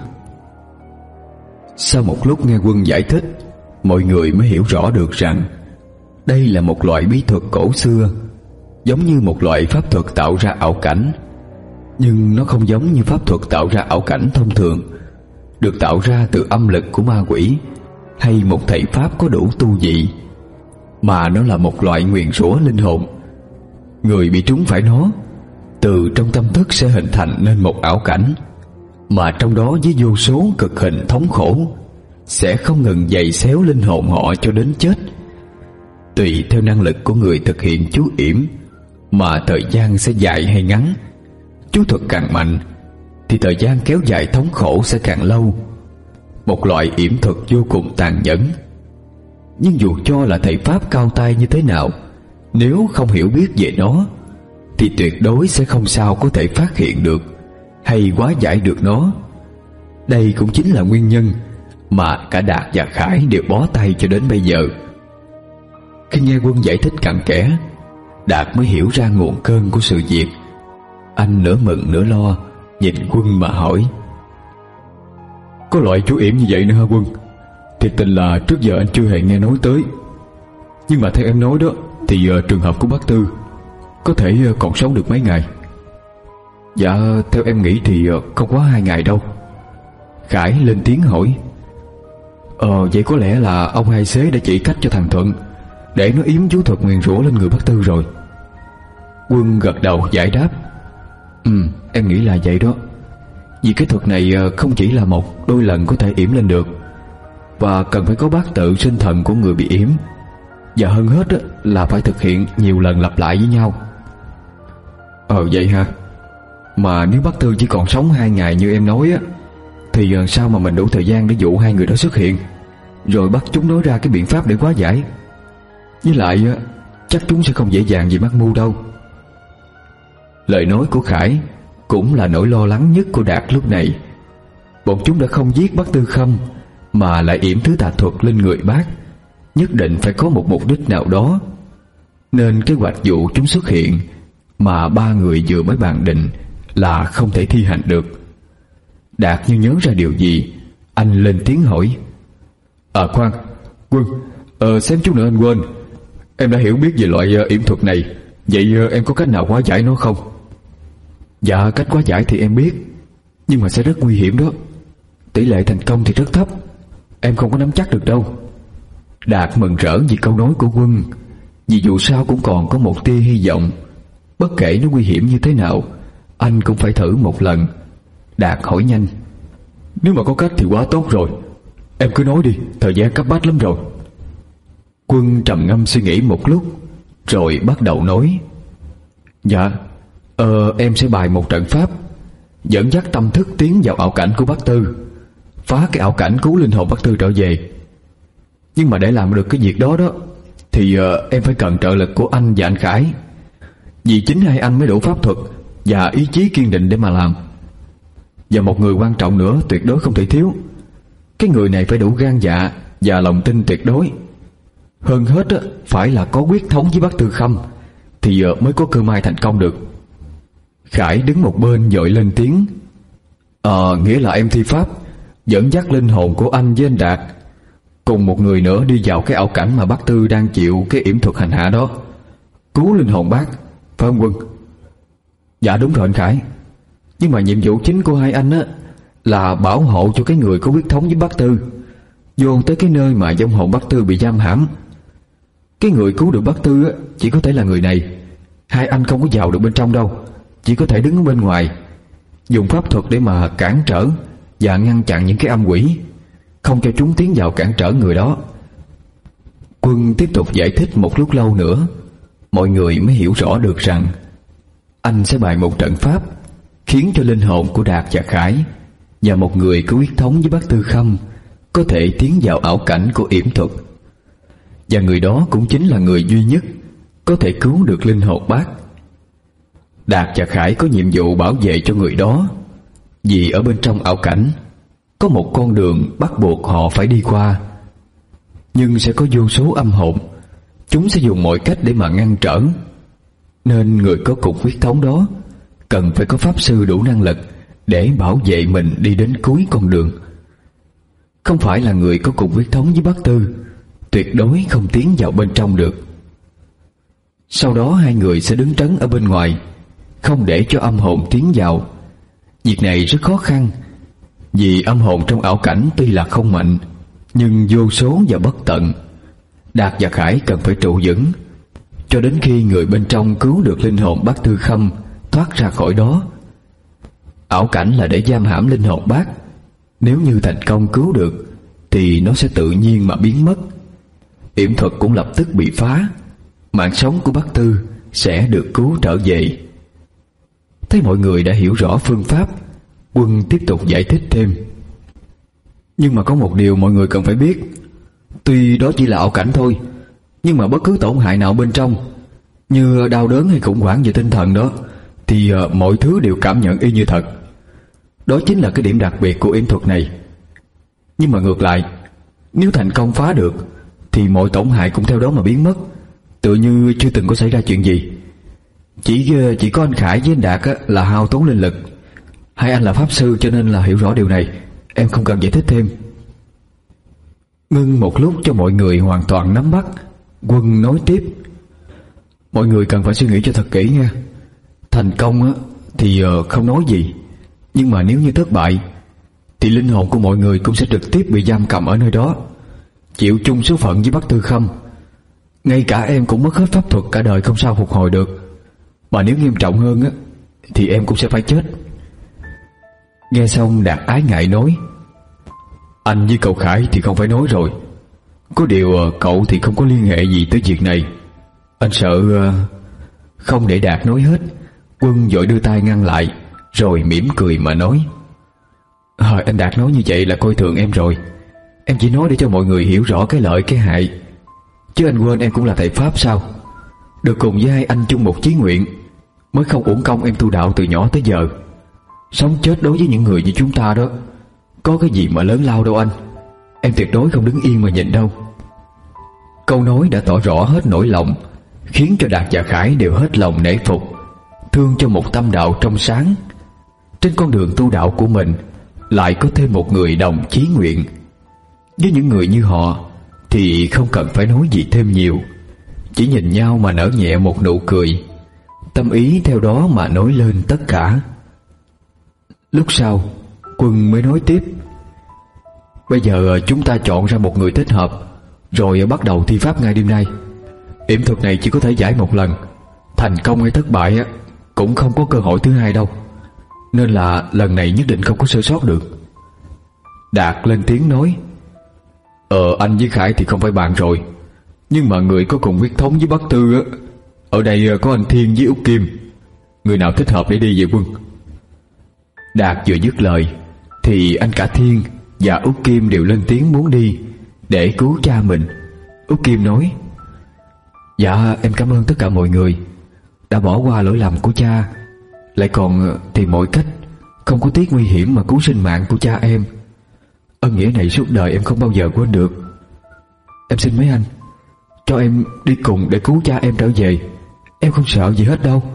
Sau một lúc nghe Quân giải thích, mọi người mới hiểu rõ được rằng đây là một loại bí thuật cổ xưa, giống như một loại pháp thuật tạo ra ảo cảnh. Nhưng nó không giống như pháp thuật tạo ra ảo cảnh thông thường, được tạo ra từ âm lực của ma quỷ hay một thầy pháp có đủ tu vị, mà nó là một loại nguyền rủa linh hồn. Người bị trúng phải nó, từ trong tâm thức sẽ hình thành nên một ảo cảnh, mà trong đó với vô số cực hình thống khổ sẽ không ngừng giày xéo linh hồn họ cho đến chết. Tùy theo năng lực của người thực hiện chú yểm mà thời gian sẽ dài hay ngắn. Chú thuật càng mạnh thì thời gian kéo dài thống khổ sẽ càng lâu. Một loại yểm thuật vô cùng tàn nhẫn. Nhưng dù cho là thầy pháp cao tay như thế nào, nếu không hiểu biết về nó thì tuyệt đối sẽ không sao có thể phát hiện được hay hóa giải được nó. Đây cũng chính là nguyên nhân mà cả Đạt và Khải đều bó tay cho đến bây giờ. Khi nghe Quân giải thích cặn kẽ, Đạt mới hiểu ra nguồn cơn của sự việc. Anh nửa mừng nửa lo nhìn Quân mà hỏi: "Có loại chú yểm như vậy nữa hả Quân? Thiệt tình là trước giờ anh chưa hề nghe nói tới. Nhưng mà theo em nói đó thì uh, trường hợp của bác Tư có thể uh, còn sống được mấy ngày?" "Dạ theo em nghĩ thì uh, không quá hai ngày đâu." Khải lên tiếng hỏi: Ờ vậy có lẽ là ông hai xế đã chỉ cách cho thằng Thuận để nó yếm chú thuật nguyền rủa lên người bác Tư rồi. Quân gật đầu giải đáp: Ừ, em nghĩ là vậy đó. Vì cái thuật này không chỉ là một đôi lần có thể yểm lên được, và cần phải có bát tự sinh thần của người bị yểm, và hơn hết là phải thực hiện nhiều lần lặp lại với nhau. Ờ vậy hả? Mà nếu bác Tư chỉ còn sống hai ngày như em nói á, thì sao mà mình đủ thời gian để dụ hai người đó xuất hiện, rồi bắt chúng nói ra cái biện pháp để hóa giải? Với lại chắc chúng sẽ không dễ dàng gì mắc mưu đâu. Lời nói của Khải cũng là nỗi lo lắng nhất của Đạt lúc này. Bọn chúng đã không giết bác Tư Khâm mà lại yểm thứ tà thuật lên người bác, nhất định phải có một mục đích nào đó, nên kế hoạch dụ chúng xuất hiện mà ba người vừa mới bàn định là không thể thi hành được. Đạt như nhớ ra điều gì, anh lên tiếng hỏi: À khoan, Quân, ờ, xem chút nữa anh quên. Em đã hiểu biết về loại uh, yểm thuật này, vậy uh, em có cách nào hóa giải nó không? Dạ cách hóa giải thì em biết, nhưng mà sẽ rất nguy hiểm đó. Tỷ lệ thành công thì rất thấp, em không có nắm chắc được đâu. Đạt mừng rỡ vì câu nói của Quân, vì dù sao cũng còn có một tia hy vọng. Bất kể nó nguy hiểm như thế nào, anh cũng phải thử một lần. Đạt hỏi nhanh: Nếu mà có cách thì quá tốt rồi, em cứ nói đi, thời gian cấp bách lắm rồi. Quân trầm ngâm suy nghĩ một lúc rồi bắt đầu nói: Dạ, ờ, em sẽ bày một trận pháp dẫn dắt tâm thức tiến vào ảo cảnh của bác Tư, phá cái ảo cảnh cứu linh hồn bác Tư trở về. Nhưng mà để làm được cái việc đó đó thì uh, em phải cần trợ lực của anh và anh Khải, vì chính hai anh mới đủ pháp thuật và ý chí kiên định để mà làm. Và một người quan trọng nữa tuyệt đối không thể thiếu. Cái người này phải đủ gan dạ và lòng tin tuyệt đối. Hơn hết á, phải là có quyết thống với bác Tư Khâm thì uh, mới có cơ may thành công được. Khải đứng một bên vội lên tiếng: Ờ, nghĩa là em thi pháp dẫn dắt linh hồn của anh với anh Đạt cùng một người nữa đi vào cái ảo cảnh mà bác Tư đang chịu cái yểm thuật hành hạ đó, cứu linh hồn bác, phải không Quân? Dạ đúng rồi anh Khải. Nhưng mà nhiệm vụ chính của hai anh á là bảo hộ cho cái người có huyết thống với bác Tư vô tới cái nơi mà vong hồn bác Tư bị giam hãm. Cái người cứu được bác Tư á chỉ có thể là người này. Hai anh không có vào được bên trong đâu, chỉ có thể đứng ở bên ngoài, dùng pháp thuật để mà cản trở và ngăn chặn những cái âm quỷ, không cho chúng tiến vào cản trở người đó. Quân tiếp tục giải thích một lúc lâu nữa, mọi người mới hiểu rõ được rằng anh sẽ bày một trận pháp khiến cho linh hồn của Đạt và Khải và một người có huyết thống với bác Tư Khâm có thể tiến vào ảo cảnh của yểm thuật. Và người đó cũng chính là người duy nhất có thể cứu được linh hồn bác. Đạt và Khải có nhiệm vụ bảo vệ cho người đó, vì ở bên trong ảo cảnh có một con đường bắt buộc họ phải đi qua. Nhưng sẽ có vô số âm hồn chúng sẽ dùng mọi cách để mà ngăn trở. Nên người có cục huyết thống đó cần phải có pháp sư đủ năng lực để bảo vệ mình đi đến cuối con đường. Không phải là người có cục huyết thống với bác Tư tuyệt đối không tiến vào bên trong được. Sau đó hai người sẽ đứng trấn ở bên ngoài, không để cho âm hồn tiến vào. Việc này rất khó khăn, vì âm hồn trong ảo cảnh tuy là không mạnh, nhưng vô số và bất tận. Đạt và Khải cần phải trụ vững cho đến khi người bên trong cứu được linh hồn bác Tư Khâm thoát ra khỏi đó. Ảo cảnh là để giam hãm linh hồn bác. Nếu như thành công cứu được thì nó sẽ tự nhiên mà biến mất. Yểm thuật cũng lập tức bị phá. Mạng sống của bác Tư sẽ được cứu trở về. Thấy mọi người đã hiểu rõ phương pháp, Quân tiếp tục giải thích thêm. Nhưng mà có một điều mọi người cần phải biết. Tuy đó chỉ là ảo cảnh thôi, nhưng mà bất cứ tổn hại nào bên trong, như đau đớn hay khủng hoảng về tinh thần đó, thì uh, mọi thứ đều cảm nhận y như thật. Đó chính là cái điểm đặc biệt của yểm thuật này. Nhưng mà ngược lại, nếu thành công phá được thì mọi tổn hại cũng theo đó mà biến mất, tự như chưa từng có xảy ra chuyện gì. Chỉ chỉ có anh Khải với anh Đạt á, là hao tốn linh lực. Hai anh là pháp sư cho nên là hiểu rõ điều này. Em không cần giải thích thêm. Ngưng một lúc cho mọi người hoàn toàn nắm bắt, Quân nói tiếp. Mọi người cần phải suy nghĩ cho thật kỹ nha. Thành công á, thì không nói gì, nhưng mà nếu như thất bại thì linh hồn của mọi người cũng sẽ trực tiếp bị giam cầm ở nơi đó, chịu chung số phận với bác Tư Khâm. Ngay cả em cũng mất hết pháp thuật, cả đời không sao phục hồi được. Mà nếu nghiêm trọng hơn á, thì em cũng sẽ phải chết. Nghe xong Đạt ái ngại nói. Anh với cậu Khải thì không phải nói rồi. Có điều cậu thì không có liên hệ gì tới việc này. Anh sợ... Không để Đạt nói hết, Quân vội đưa tay ngăn lại, rồi mỉm cười mà nói. à, Anh Đạt nói như vậy là coi thường em rồi. Em chỉ nói để cho mọi người hiểu rõ cái lợi cái hại, chứ anh quên em cũng là thầy Pháp sao? Được cùng với hai anh chung một chí nguyện, mới không uổng công em tu đạo từ nhỏ tới giờ. Sống chết đối với những người như chúng ta đó, có cái gì mà lớn lao đâu anh. Em tuyệt đối không đứng yên mà nhìn đâu. Câu nói đã tỏ rõ hết nỗi lòng, khiến cho Đạt và Khải đều hết lòng nể phục, thương cho một tâm đạo trong sáng. Trên con đường tu đạo của mình lại có thêm một người đồng chí nguyện. Với những người như họ thì không cần phải nói gì thêm nhiều, chỉ nhìn nhau mà nở nhẹ một nụ cười, tâm ý theo đó mà nói lên tất cả. Lúc sau Quân mới nói tiếp. Bây giờ chúng ta chọn ra một người thích hợp, rồi bắt đầu thi pháp ngay đêm nay. Yểm thuật này chỉ có thể giải một lần, thành công hay thất bại cũng không có cơ hội thứ hai đâu, nên là lần này nhất định không có sơ sót được. Đạt lên tiếng nói. Ờ anh với Khải thì không phải bạn rồi, nhưng mà người có cùng huyết thống với bác Tư á, ở đây có anh Thiên với Út Kim. Người nào thích hợp để đi về Quân? Đạt vừa dứt lời thì anh cả Thiên và Út Kim đều lên tiếng muốn đi để cứu cha mình. Út Kim nói. Dạ em cảm ơn tất cả mọi người đã bỏ qua lỗi lầm của cha, lại còn tìm mọi cách không có tiếc nguy hiểm mà cứu sinh mạng của cha em. Ân nghĩa này suốt đời em không bao giờ quên được. Em xin mấy anh cho em đi cùng để cứu cha em trở về. Em không sợ gì hết đâu.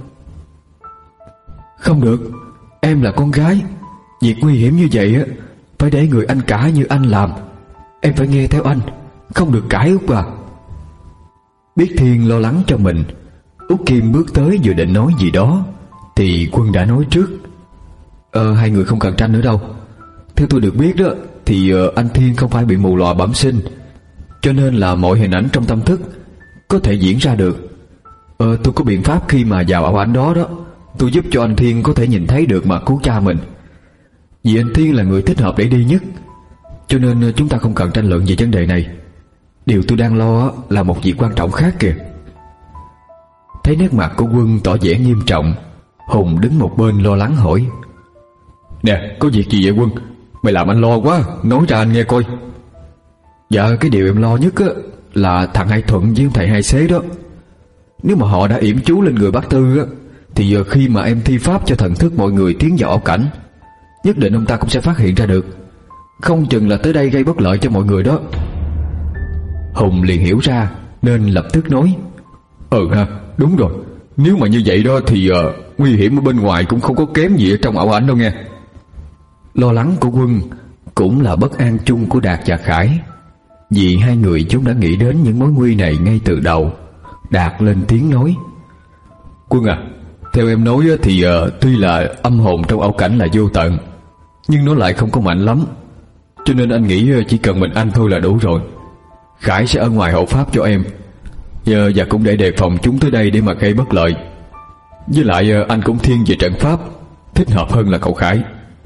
Không được, em là con gái, việc nguy hiểm như vậy á phải để người anh cả như anh làm. Em phải nghe theo anh, không được cãi Út à. Biết Thiên lo lắng cho mình, Út Kim bước tới vừa định nói gì đó thì Quân đã nói trước. Ờ hai người không cần tranh nữa đâu. Theo tôi được biết đó thì uh, anh Thiên không phải bị mù lòa bẩm sinh, cho nên là mọi hình ảnh trong tâm thức có thể diễn ra được. Ờ tôi có biện pháp khi mà vào ảo ảnh đó đó, tôi giúp cho anh Thiên có thể nhìn thấy được mà cứu cha mình. Vì anh Thiên là người thích hợp để đi nhất, cho nên chúng ta không cần tranh luận về vấn đề này. Điều tôi đang lo là một việc quan trọng khác kìa. Thấy nét mặt của Quân tỏ vẻ nghiêm trọng, Hùng đứng một bên lo lắng hỏi. Nè có việc gì vậy Quân? Mày làm anh lo quá, nói ra anh nghe coi. Dạ cái điều em lo nhất á là thằng Hai Thuận với ông thầy Hai Xế đó. Nếu mà họ đã yểm chú lên người bác Tư á, thì giờ khi mà em thi pháp cho thần thức mọi người tiến vào ảo cảnh, nhất định ông ta cũng sẽ phát hiện ra được, không chừng là tới đây gây bất lợi cho mọi người đó. Hùng liền hiểu ra, nên lập tức nói: Ừ ha, đúng rồi. Nếu mà như vậy đó thì uh, nguy hiểm ở bên ngoài cũng không có kém gì ở trong ảo ảnh đâu nghe. Lo lắng của Quân cũng là bất an chung của Đạt và Khải, vì hai người chúng đã nghĩ đến những mối nguy này ngay từ đầu. Đạt lên tiếng nói: Quân à, theo em nói thì uh, tuy là âm hồn trong ảo cảnh là vô tận, nhưng nó lại không có mạnh lắm. Cho nên anh nghĩ chỉ cần mình anh thôi là đủ rồi. Khải sẽ ở ngoài hộ pháp cho em, Giờ và cũng để đề phòng chúng tới đây để mà gây bất lợi. Với lại anh cũng thiên về trận pháp, thích hợp hơn là cậu Khải.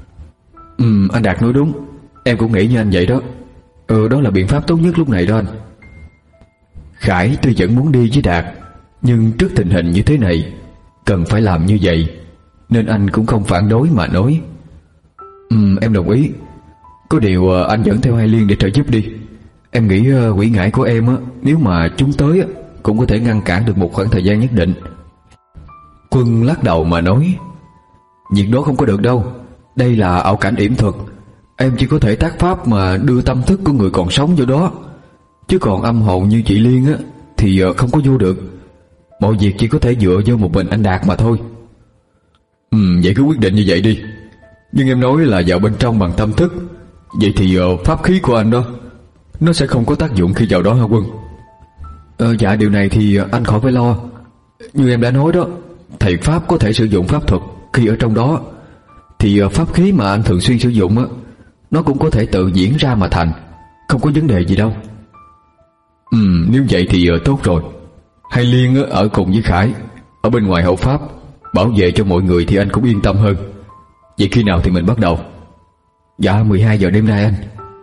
Ừ, anh Đạt nói đúng. Em cũng nghĩ như anh vậy đó. Ừ, đó là biện pháp tốt nhất lúc này đó anh. Khải tuy vẫn muốn đi với Đạt, nhưng trước tình hình như thế này cần phải làm như vậy, nên anh cũng không phản đối mà nói: Ừ, em đồng ý. Có điều anh dẫn theo Hai Liên để trợ giúp đi. Em nghĩ quỷ ngải của em á, nếu mà chúng tới á, cũng có thể ngăn cản được một khoảng thời gian nhất định. Quân lắc đầu mà nói: Việc đó không có được đâu. Đây là ảo cảnh yểm thuật. Em chỉ có thể tác pháp mà đưa tâm thức của người còn sống vô đó, chứ còn âm hồn như chị Liên á thì không có vô được. Mọi việc chỉ có thể dựa vô một mình anh Đạt mà thôi. Ừ, vậy cứ quyết định như vậy đi. Nhưng em nói là vào bên trong bằng tâm thức, vậy thì uh, pháp khí của anh đó nó sẽ không có tác dụng khi vào đó hả Quân? Ờ, dạ điều này thì anh khỏi phải lo. Như em đã nói đó, thầy Pháp có thể sử dụng pháp thuật khi ở trong đó, thì pháp khí mà anh thường xuyên sử dụng á, nó cũng có thể tự diễn ra mà thành, không có vấn đề gì đâu. Ừ, nếu vậy thì uh, tốt rồi. Hai Liên uh, ở cùng với Khải ở bên ngoài hậu pháp bảo vệ cho mọi người thì anh cũng yên tâm hơn. Vậy khi nào thì mình bắt đầu? Dạ mười hai giờ đêm nay anh.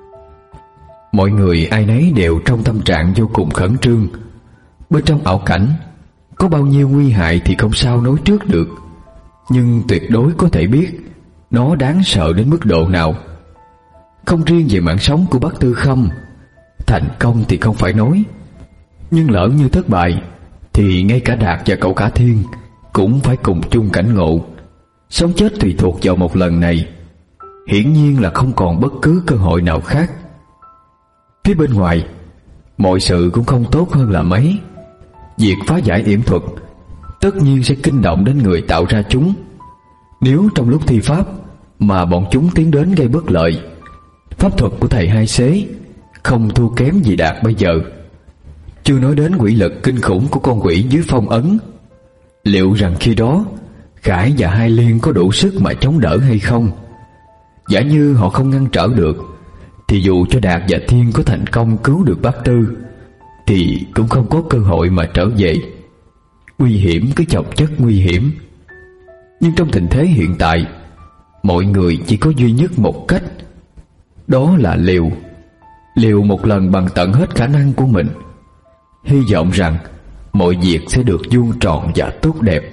Mọi người ai nấy đều trong tâm trạng vô cùng khẩn trương. Bên trong ảo cảnh có bao nhiêu nguy hại thì không sao nói trước được, nhưng tuyệt đối có thể biết nó đáng sợ đến mức độ nào. Không riêng về mạng sống của bác Tư Khâm, thành công thì không phải nói, nhưng lỡ như thất bại thì ngay cả Đạt và cậu Cả Thiên cũng phải cùng chung cảnh ngộ. Sống chết tùy thuộc vào một lần này, hiển nhiên là không còn bất cứ cơ hội nào khác. Phía bên ngoài mọi sự cũng không tốt hơn là mấy. Việc phá giải yểm thuật tất nhiên sẽ kinh động đến người tạo ra chúng. Nếu trong lúc thi pháp mà bọn chúng tiến đến gây bất lợi, pháp thuật của thầy Hai Xế không thua kém gì Đạt bây giờ. Chưa nói đến quỷ lực kinh khủng của con quỷ dưới phong ấn. Liệu rằng khi đó Khải và Hai Liên có đủ sức mà chống đỡ hay không? Giả như họ không ngăn trở được, thì dù cho Đạt và Thiên có thành công cứu được bác Tư thì cũng không có cơ hội mà trở về. Nguy hiểm cứ chồng chất nguy hiểm. Nhưng trong tình thế hiện tại, mọi người chỉ có duy nhất một cách, đó là liều. Liều một lần bằng tận hết khả năng của mình, hy vọng rằng mọi việc sẽ được vuông tròn và tốt đẹp.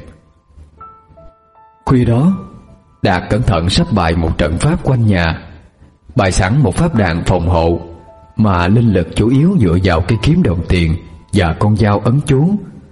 Khuya đó, Đạt cẩn thận sắp bài một trận pháp quanh nhà, bày sẵn một pháp đàn phòng hộ mà linh lực chủ yếu dựa vào cây kiếm đồng tiền và con dao ấn chú.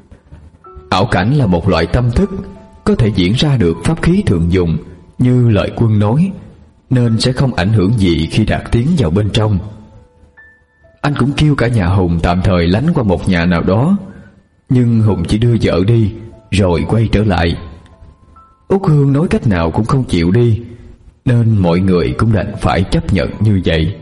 Ảo cảnh là một loại tâm thức có thể diễn ra được pháp khí thường dùng như lời Quân nói, nên sẽ không ảnh hưởng gì khi Đạt tiến vào bên trong. Anh cũng kêu cả nhà Hùng tạm thời lánh qua một nhà nào đó, nhưng Hùng chỉ đưa vợ đi rồi quay trở lại. Út Hương nói cách nào cũng không chịu đi, nên mọi người cũng đành phải chấp nhận như vậy.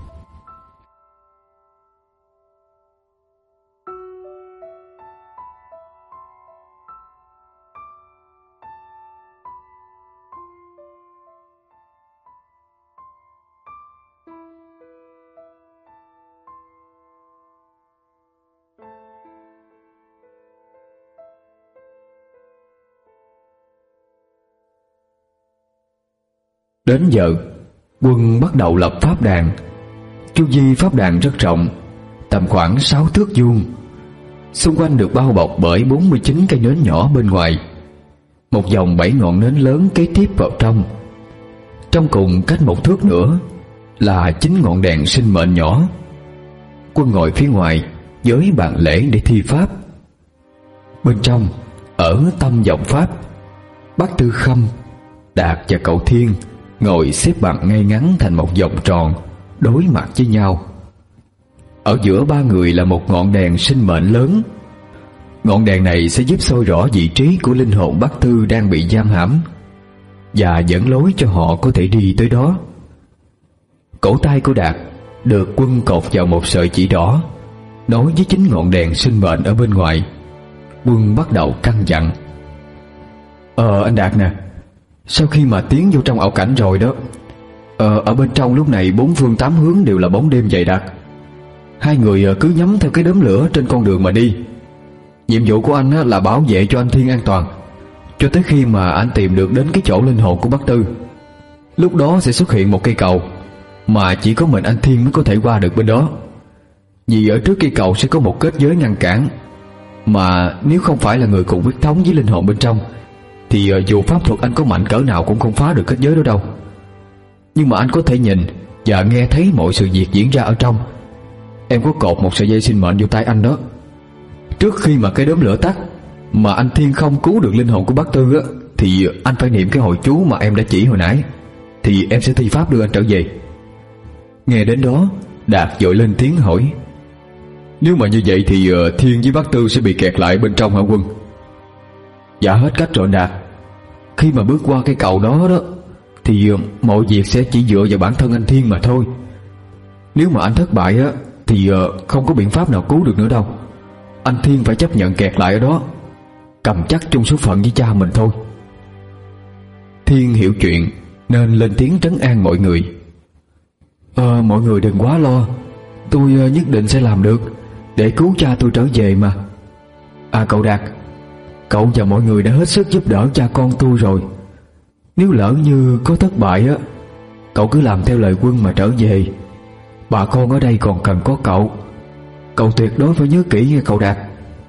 Đến giờ, Quân bắt đầu lập pháp đàn. Chu vi pháp đàn rất rộng, tầm khoảng sáu thước vuông. Xung quanh được bao bọc bởi bốn mươi chín cây nến nhỏ bên ngoài, một dòng bảy ngọn nến lớn kế tiếp vào trong. Trong cùng cách một thước nữa là chín ngọn đèn sinh mệnh nhỏ. Quân ngồi phía ngoài với bàn lễ để thi pháp. Bên trong, ở tâm vọng pháp, bác Tư Khâm, Đạt và cậu Thiên ngồi xếp bằng ngay ngắn thành một vòng tròn, đối mặt với nhau. Ở giữa ba người là một ngọn đèn sinh mệnh lớn. Ngọn đèn này sẽ giúp soi rõ vị trí của linh hồn bác Tư đang bị giam hãm và dẫn lối cho họ có thể đi tới đó. Cổ tay của Đạt được Quân cột vào một sợi chỉ đỏ nối với chính ngọn đèn sinh mệnh ở bên ngoài. Quân bắt đầu căn dặn: Ờ anh Đạt nè, sau khi mà tiến vô trong ảo cảnh rồi đó, Ờ ở bên trong lúc này bốn phương tám hướng đều là bóng đêm dày đặc. Hai người cứ nhắm theo cái đốm lửa trên con đường mà đi. Nhiệm vụ của anh là bảo vệ cho anh Thiên an toàn cho tới khi mà anh tìm được đến cái chỗ linh hồn của bác Tư. Lúc đó sẽ xuất hiện một cây cầu mà chỉ có mình anh Thiên mới có thể qua được bên đó. Vì ở trước cây cầu sẽ có một kết giới ngăn cản, mà nếu không phải là người cùng huyết thống với linh hồn bên trong thì dù pháp thuật anh có mạnh cỡ nào cũng không phá được kết giới đó đâu. Nhưng mà anh có thể nhìn và nghe thấy mọi sự việc diễn ra ở trong. Em có cột một sợi dây sinh mệnh vô tay anh đó. Trước khi mà cái đốm lửa tắt mà anh Thiên không cứu được linh hồn của bác Tư á, thì anh phải niệm cái hồi chú mà em đã chỉ hồi nãy, thì em sẽ thi pháp đưa anh trở về. Nghe đến đó, Đạt vội lên tiếng hỏi: Nếu mà như vậy thì Thiên với bác Tư sẽ bị kẹt lại bên trong hả Quân? Dạ hết cách rồi Đạt. Khi mà bước qua cái cầu đó đó thì mọi việc sẽ chỉ dựa vào bản thân anh Thiên mà thôi. Nếu mà anh thất bại á thì không có biện pháp nào cứu được nữa đâu. Anh Thiên phải chấp nhận kẹt lại ở đó, cầm chắc chung số phận với cha mình thôi. Thiên hiểu chuyện nên lên tiếng trấn an mọi người: Ờ mọi người đừng quá lo, tôi nhất định sẽ làm được để cứu cha tôi trở về mà. À cậu Đạt, cậu và mọi người đã hết sức giúp đỡ cha con tôi rồi. Nếu lỡ như có thất bại á, cậu cứ làm theo lời Quân mà trở về. Bà con ở đây còn cần có cậu. Cậu tuyệt đối phải nhớ kỹ nghe cậu Đạt.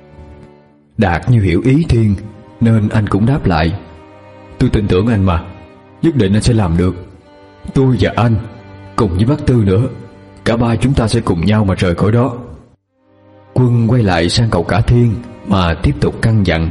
Đạt như hiểu ý Thiên nên anh cũng đáp lại: Tôi tin tưởng anh mà, nhất định anh sẽ làm được. Tôi và anh cùng với bác Tư nữa, cả ba chúng ta sẽ cùng nhau mà rời khỏi đó. Quân quay lại sang cậu cả Thiên mà tiếp tục căn dặn: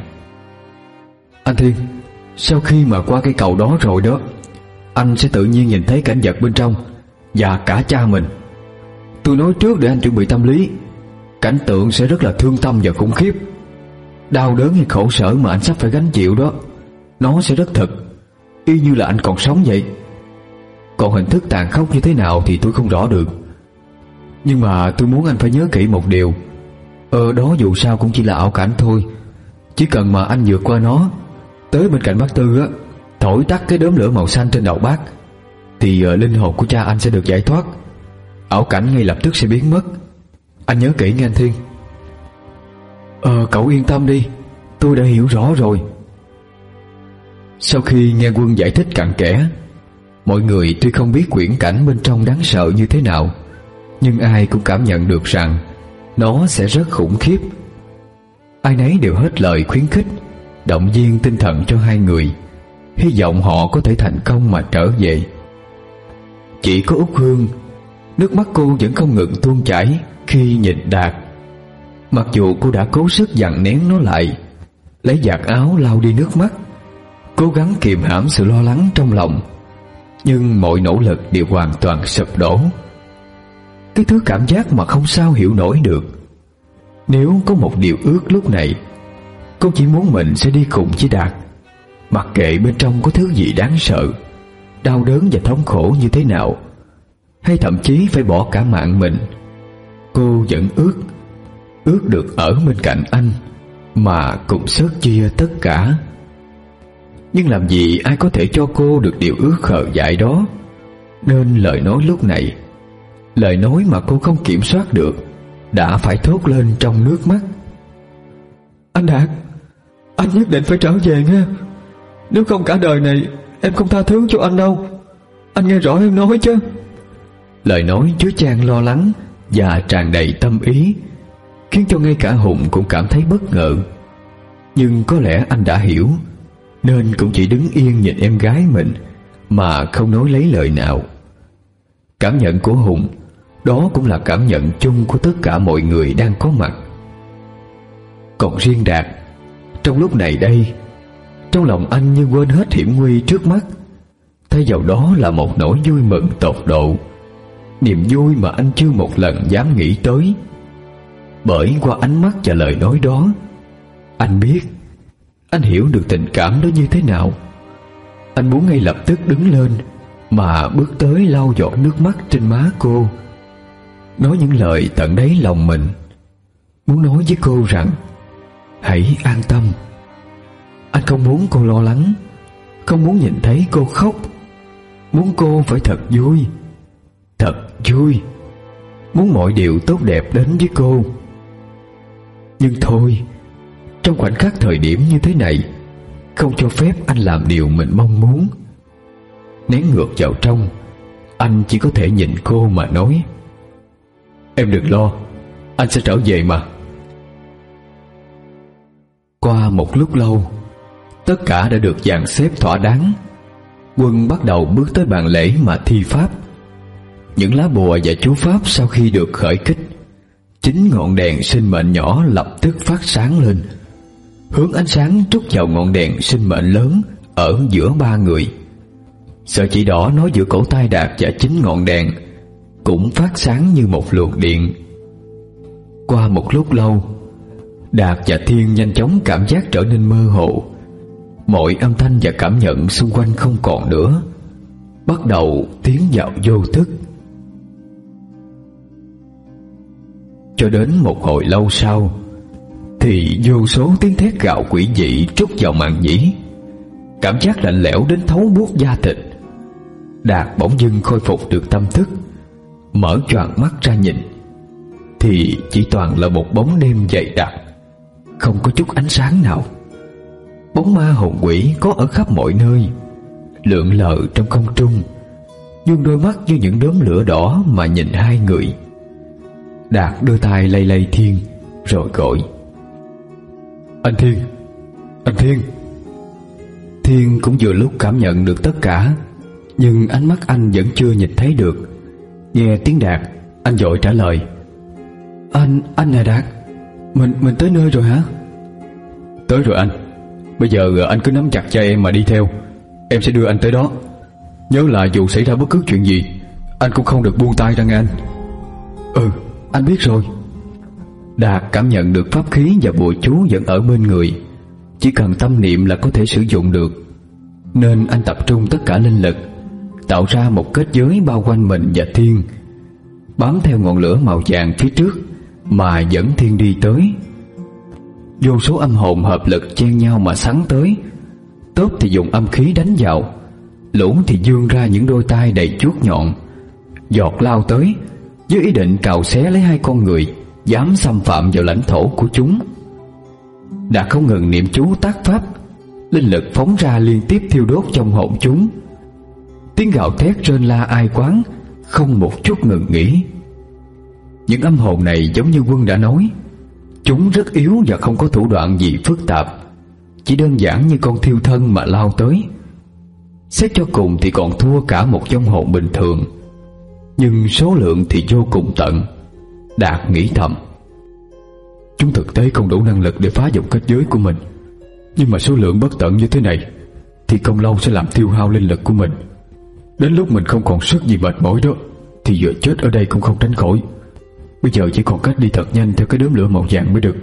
Anh Thiên, sau khi mà qua cái cầu đó rồi đó, anh sẽ tự nhiên nhìn thấy cảnh vật bên trong và cả cha mình. Tôi nói trước để anh chuẩn bị tâm lý. Cảnh tượng sẽ rất là thương tâm và khủng khiếp. Đau đớn hay khổ sở mà anh sắp phải gánh chịu đó, nó sẽ rất thực, y như là anh còn sống vậy. Còn hình thức tàn khốc như thế nào thì tôi không rõ được. Nhưng mà tôi muốn anh phải nhớ kỹ một điều: Ờ đó dù sao cũng chỉ là ảo cảnh thôi. Chỉ cần mà anh vượt qua nó, tới bên cạnh bác Tư á, thổi tắt cái đốm lửa màu xanh trên đầu bác, thì uh, linh hồn của cha anh sẽ được giải thoát. Ảo cảnh ngay lập tức sẽ biến mất. Anh nhớ kỹ nghe anh Thiên. Ờ cậu yên tâm đi, tôi đã hiểu rõ rồi. Sau khi nghe Quân giải thích cặn kẽ, mọi người tuy không biết quyển cảnh bên trong đáng sợ như thế nào, nhưng ai cũng cảm nhận được rằng nó sẽ rất khủng khiếp. Ai nấy đều hết lời khuyến khích, động viên tinh thần cho hai người, hy vọng họ có thể thành công mà trở về. Chỉ có Út Hương, nước mắt cô vẫn không ngừng tuôn chảy khi nhìn Đạt. Mặc dù cô đã cố sức dằn nén nó lại, lấy vạt áo lau đi nước mắt, cố gắng kiềm hãm sự lo lắng trong lòng, nhưng mọi nỗ lực đều hoàn toàn sụp đổ. Cái thứ cảm giác mà không sao hiểu nổi được. Nếu có một điều ước lúc này, cô chỉ muốn mình sẽ đi cùng với Đạt, mặc kệ bên trong có thứ gì đáng sợ, đau đớn và thống khổ như thế nào, hay thậm chí phải bỏ cả mạng mình. Cô vẫn ước Ước được ở bên cạnh anh mà cùng sớt chia tất cả. Nhưng làm gì ai có thể cho cô được điều ước khờ dại đó. Nên lời nói lúc này, lời nói mà cô không kiểm soát được, đã phải thốt lên trong nước mắt: Anh Đạt, anh nhất định phải trở về nha. Nếu không cả đời này em không tha thứ cho anh đâu. Anh nghe rõ em nói chứ? Lời nói chứa chan lo lắng và tràn đầy tâm ý, khiến cho ngay cả Hùng cũng cảm thấy bất ngờ. Nhưng có lẽ anh đã hiểu, nên cũng chỉ đứng yên nhìn em gái mình mà không nói lấy lời nào. Cảm nhận của Hùng, đó cũng là cảm nhận chung của tất cả mọi người đang có mặt. Còn riêng Đạt, trong lúc này đây, trong lòng anh như quên hết hiểm nguy trước mắt, thay vào đó là một nỗi vui mừng tột độ. niềm vui mà anh chưa một lần dám nghĩ tới. Bởi qua ánh mắt và lời nói đó, anh biết, anh hiểu được tình cảm đó như thế nào. Anh muốn ngay lập tức đứng lên mà bước tới lau giọt nước mắt trên má cô, nói những lời tận đáy lòng mình, muốn nói với cô rằng hãy an tâm. Anh không muốn cô lo lắng, không muốn nhìn thấy cô khóc, muốn cô phải thật vui, thật vui, muốn mọi điều tốt đẹp đến với cô. Nhưng thôi, trong khoảnh khắc thời điểm như thế này, không cho phép anh làm điều mình mong muốn. Nén ngược vào trong, anh chỉ có thể nhìn cô mà nói: "Em đừng lo, anh sẽ trở về mà." Qua một lúc lâu, tất cả đã được dàn xếp thỏa đáng. Quân bắt đầu bước tới bàn lễ mà thi pháp. Những lá bùa và chú pháp sau khi được khởi kích, chính ngọn đèn sinh mệnh nhỏ lập tức phát sáng lên, hướng ánh sáng trút vào ngọn đèn sinh mệnh lớn ở giữa ba người. Sợi chỉ đỏ nối giữa cổ tay Đạt và chính ngọn đèn cũng phát sáng như một luồng điện. Qua một lúc lâu, Đạt và Thiên nhanh chóng cảm giác trở nên mơ hồ. Mọi âm thanh và cảm nhận xung quanh không còn nữa, bắt đầu tiến vào vô thức. Cho đến một hồi lâu sau, thì vô số tiếng thét gào quỷ dị trút vào màng nhĩ, cảm giác lạnh lẽo đến thấu buốt da thịt. Đạt bỗng dưng khôi phục được tâm thức, mở choàng mắt ra nhìn, thì chỉ toàn là một bóng đêm dày đặc, không có chút ánh sáng nào. Bóng ma hồn quỷ có ở khắp mọi nơi, lượn lờ trong không trung, nhưng đôi mắt như những đốm lửa đỏ mà nhìn hai người. Đạt đưa tay lay lay Thiên rồi gọi: "Anh Thiên, anh Thiên." Thiên cũng vừa lúc cảm nhận được tất cả, nhưng ánh mắt anh vẫn chưa nhìn thấy được. Nghe tiếng Đạt, anh vội trả lời: Anh, anh nè Đạt, Mình, mình tới nơi rồi hả? Tới rồi anh. Bây giờ anh cứ nắm chặt tay em mà đi theo, em sẽ đưa anh tới đó. Nhớ là dù xảy ra bất cứ chuyện gì, anh cũng không được buông tay ra nghe anh. Ừ, anh biết rồi. Đạt cảm nhận được pháp khí và bùa chú vẫn ở bên người, chỉ cần tâm niệm là có thể sử dụng được. Nên anh tập trung tất cả linh lực, tạo ra một kết giới bao quanh mình và Thiên, bám theo ngọn lửa màu vàng phía trước mà dẫn Thiên đi tới. Vô số âm hồn hợp lực chen nhau mà sắn tới. Tốt thì dùng âm khí đánh vào, lũ thì vươn ra những đôi tay đầy chuốt nhọn, giọt lao tới với ý định cào xé lấy hai con người dám xâm phạm vào lãnh thổ của chúng. Đã không ngừng niệm chú tác pháp, linh lực phóng ra liên tiếp thiêu đốt trong hồn chúng. Tiếng gào thét rên la ai quán, không một chút ngừng nghỉ. Những âm hồn này giống như Quân đã nói, chúng rất yếu và không có thủ đoạn gì phức tạp, chỉ đơn giản như con thiêu thân mà lao tới. Xét cho cùng thì còn thua cả một vong hồn bình thường, nhưng số lượng thì vô cùng tận. Đạt nghĩ thầm: chúng thực tế không đủ năng lực để phá vòng kết giới của mình, nhưng mà số lượng bất tận như thế này thì không lâu sẽ làm tiêu hao linh lực của mình. Đến lúc mình không còn sức gì mệt mỏi đó thì giờ chết ở đây cũng không tránh khỏi. Bây giờ chỉ còn cách đi thật nhanh theo cái đốm lửa màu vàng mới được.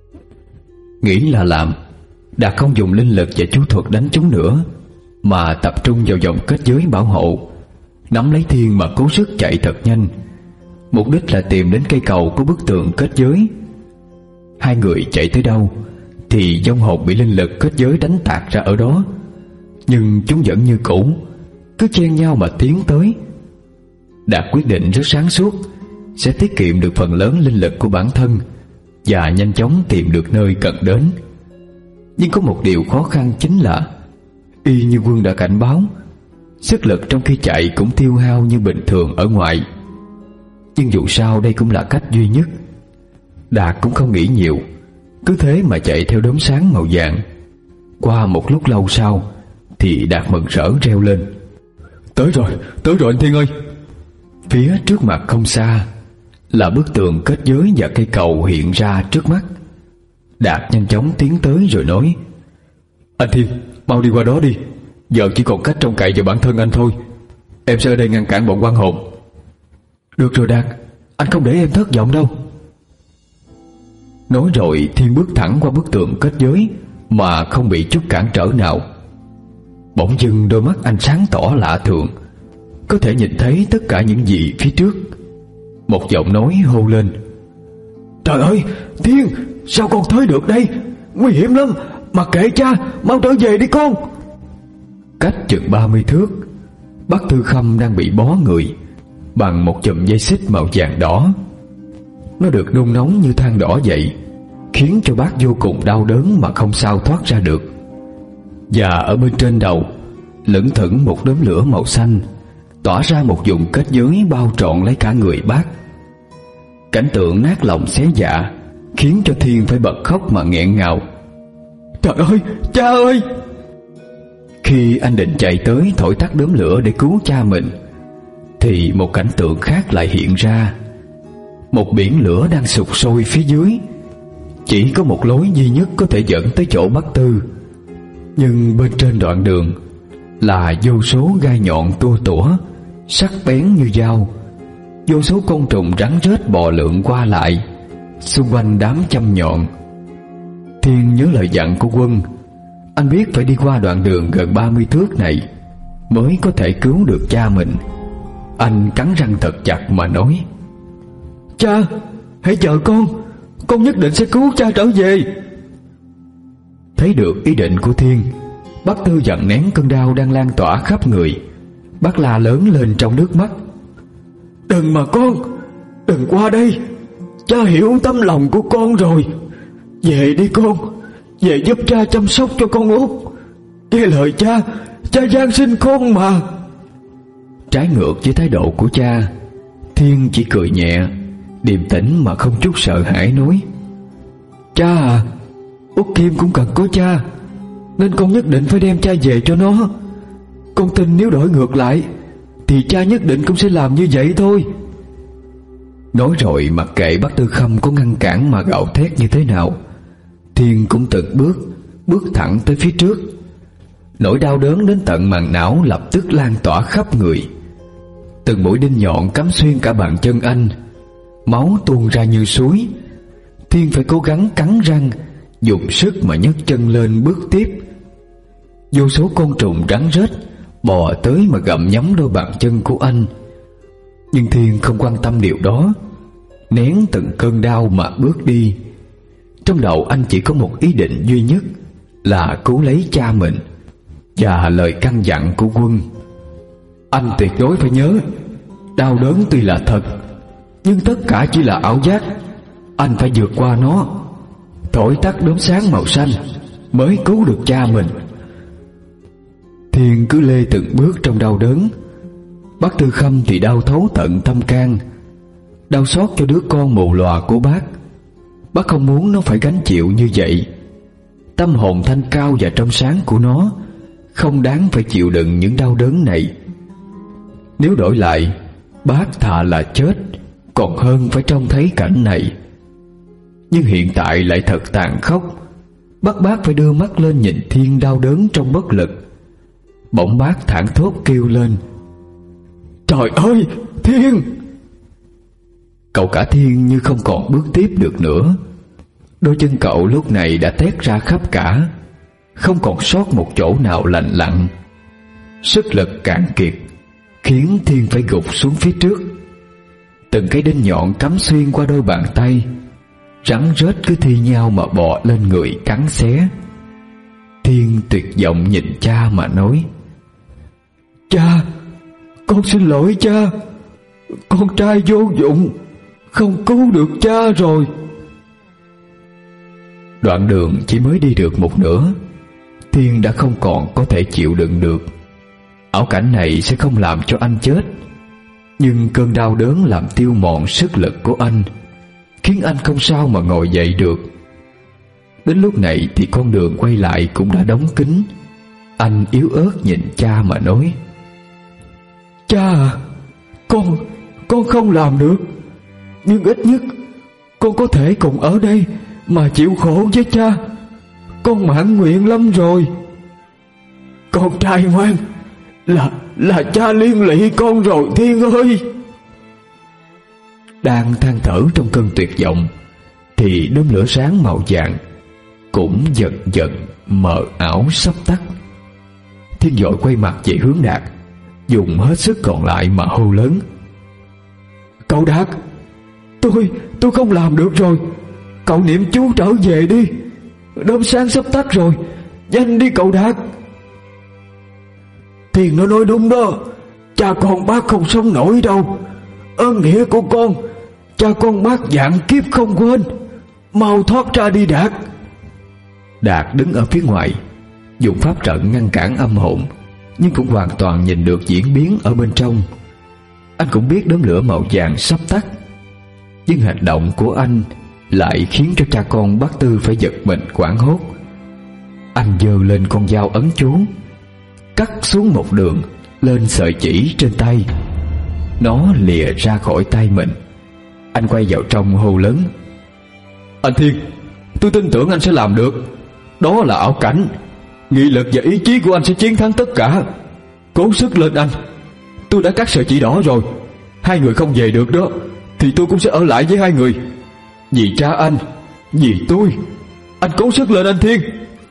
Nghĩ là làm, Đạt không dùng linh lực và chú thuật đánh chúng nữa, mà tập trung vào vòng kết giới bảo hộ, nắm lấy Thiên mà cố sức chạy thật nhanh. Mục đích là tìm đến cây cầu có bức tường kết giới. Hai người chạy tới đâu thì vong hồn bị linh lực kết giới đánh tạc ra ở đó, nhưng chúng vẫn như cũ, cứ chen nhau mà tiến tới. Đạt quyết định rất sáng suốt, sẽ tiết kiệm được phần lớn linh lực của bản thân và nhanh chóng tìm được nơi cần đến. Nhưng có một điều khó khăn chính là, y như Quân đã cảnh báo, sức lực trong khi chạy cũng tiêu hao như bình thường ở ngoài. Nhưng dù sao đây cũng là cách duy nhất. Đạt cũng không nghĩ nhiều, cứ thế mà chạy theo đốm sáng màu vàng. Qua một lúc lâu sau thì Đạt mừng rỡ reo lên: Tới rồi, tới rồi anh Thiên ơi! Phía trước mặt không xa là bức tường kết giới và cây cầu hiện ra trước mắt. Đạt nhanh chóng tiến tới rồi nói: Anh Thiên, mau đi qua đó đi. Giờ chỉ còn cách trông cậy vào bản thân anh thôi. Em sẽ ở đây ngăn cản bọn quan hồn. Được rồi Đạt, anh không để em thất vọng đâu. Nói rồi Thiên bước thẳng qua bức tường kết giới mà không bị chút cản trở nào. Bỗng dưng đôi mắt anh sáng tỏ lạ thường, có thể nhìn thấy tất cả những gì phía trước. Một giọng nói hô lên: Trời ơi, Thiên, sao con tới được đây? Nguy hiểm lắm, mặc kệ cha, mau trở về đi con. Cách chừng ba mươi thước, bác Tư Khâm đang bị bó người bằng một chùm dây xích màu vàng đỏ. Nó được nung nóng như than đỏ vậy, khiến cho bác vô cùng đau đớn mà không sao thoát ra được. Và ở bên trên đầu lững thững một đốm lửa màu xanh, tỏa ra một vùng kết giới bao trọn lấy cả người bác. Cảnh tượng nát lòng xé dạ khiến cho Thiên phải bật khóc mà nghẹn ngào. Trời ơi, cha ơi! Khi anh định chạy tới thổi tắt đốm lửa để cứu cha mình, thì một cảnh tượng khác lại hiện ra. Một biển lửa đang sục sôi phía dưới. Chỉ có một lối duy nhất có thể dẫn tới chỗ bác Tư, nhưng bên trên đoạn đường là vô số gai nhọn tua tủa, sắc bén như dao. Vô số côn trùng rắn rết bò lượn qua lại xung quanh đám châm nhọn. Thiên nhớ lời dặn của Quân. Anh biết phải đi qua đoạn đường gần ba mươi thước này mới có thể cứu được cha mình. Anh cắn răng thật chặt mà nói: Cha, hãy chờ con, con nhất định sẽ cứu cha trở về. Thấy được ý định của Thiên, bác Tư giận nén cơn đau đang lan tỏa khắp người. Bác la lớn lên trong nước mắt: Đừng mà con, đừng qua đây. Cha hiểu tấm lòng của con rồi. Về đi con, về giúp cha chăm sóc cho con út. Nghe lời cha, cha van xin con mà. Trái ngược với thái độ của cha, Thiên chỉ cười nhẹ, điềm tĩnh mà không chút sợ hãi nói: Cha à, Út Kim cũng cần có cha, nên con nhất định phải đem cha về cho nó. Con tin nếu đổi ngược lại thì cha nhất định cũng sẽ làm như vậy thôi. Nói rồi mặc kệ bác Tư Khâm có ngăn cản mà gào thét như thế nào, Thiên cũng từng bước bước thẳng tới phía trước. Nỗi đau đớn đến tận màng não lập tức lan tỏa khắp người. Từng mũi đinh nhọn cắm xuyên cả bàn chân anh, máu tuôn ra như suối. Thiên phải cố gắng cắn răng, dùng sức mà nhấc chân lên bước tiếp. Vô số côn trùng rắn rết bò tới mà gặm nhấm đôi bàn chân của anh. Nhưng Thiên không quan tâm điều đó, nén từng cơn đau mà bước đi. Trong đầu anh chỉ có một ý định duy nhất là cứu lấy cha mình và lời căn dặn của Quân. Anh tuyệt đối phải nhớ, đau đớn tuy là thật, nhưng tất cả chỉ là ảo giác. Anh phải vượt qua nó, thổi tắt đốm sáng màu xanh mới cứu được cha mình. Thiên cứ lê từng bước trong đau đớn. Bác Tư Khâm thì đau thấu tận tâm can, đau xót cho đứa con mù lòa của bác. Bác không muốn nó phải gánh chịu như vậy. Tâm hồn thanh cao và trong sáng của nó không đáng phải chịu đựng những đau đớn này. Nếu đổi lại, bác thà là chết còn hơn phải trông thấy cảnh này. Nhưng hiện tại lại thật tàn khốc. Bắt bác phải đưa mắt lên nhìn Thiên đau đớn trong bất lực. Bỗng bác thảng thốt kêu lên: Trời ơi, Thiên! Cậu cả Thiên như không còn bước tiếp được nữa. Đôi chân cậu lúc này đã tét ra khắp cả, không còn sót một chỗ nào lành lặn. Sức lực cạn kiệt khiến Thiên phải gục xuống phía trước. Từng cái đinh nhọn cắm xuyên qua đôi bàn tay, rắn rết cứ thi nhau mà bò lên người cắn xé. Thiên tuyệt vọng nhìn cha mà nói: Cha, con xin lỗi cha. Con trai vô dụng, không cứu được cha rồi. Đoạn đường chỉ mới đi được một nửa, Thiên đã không còn có thể chịu đựng được. Ảo cảnh này sẽ không làm cho anh chết, nhưng cơn đau đớn làm tiêu mòn sức lực của anh, khiến anh không sao mà ngồi dậy được. Đến lúc này thì con đường quay lại cũng đã đóng kín. Anh yếu ớt nhìn cha mà nói: Cha à, con, con không làm được, nhưng ít nhất con có thể cùng ở đây mà chịu khổ với cha. Con mãn nguyện lắm rồi. Con trai ngoan, Là, là cha liên lụy con rồi Thiên ơi. đang than thở trong cơn tuyệt vọng, thì đốm lửa sáng màu vàng cũng dần dần mờ ảo sắp tắt. Thiên vội quay mặt về hướng Đạt, dùng hết sức còn lại mà hô lớn: "Cậu Đạt, tôi tôi không làm được rồi. Cậu niệm chú trở về đi. Đốm sáng sắp tắt rồi. Nhanh đi cậu Đạt." "Thiên nó nói đúng đó. Cha con bác không sống nổi đâu. Ơn nghĩa của con, cha con bác vạn kiếp không quên. Mau thoát ra đi Đạt." Đạt đứng ở phía ngoài, dùng pháp trận ngăn cản âm hồn, nhưng cũng hoàn toàn nhìn được diễn biến ở bên trong. Anh cũng biết đốm lửa màu vàng sắp tắt, nhưng hành động của anh lại khiến cho cha con bác Tư phải giật mình hoảng hốt. Anh giơ lên con dao ấn chú, cắt xuống một đường lên sợi chỉ trên tay. Nó lìa ra khỏi tay mình. Anh quay vào trong hô lớn: "Anh Thiên, tôi tin tưởng anh sẽ làm được. Đó là ảo cảnh. Nghị lực và ý chí của anh sẽ chiến thắng tất cả. Cố sức lên anh. Tôi đã cắt sợi chỉ đỏ rồi. Hai người không về được đó, thì tôi cũng sẽ ở lại với hai người. Vì cha anh, vì tôi. Anh cố sức lên anh Thiên."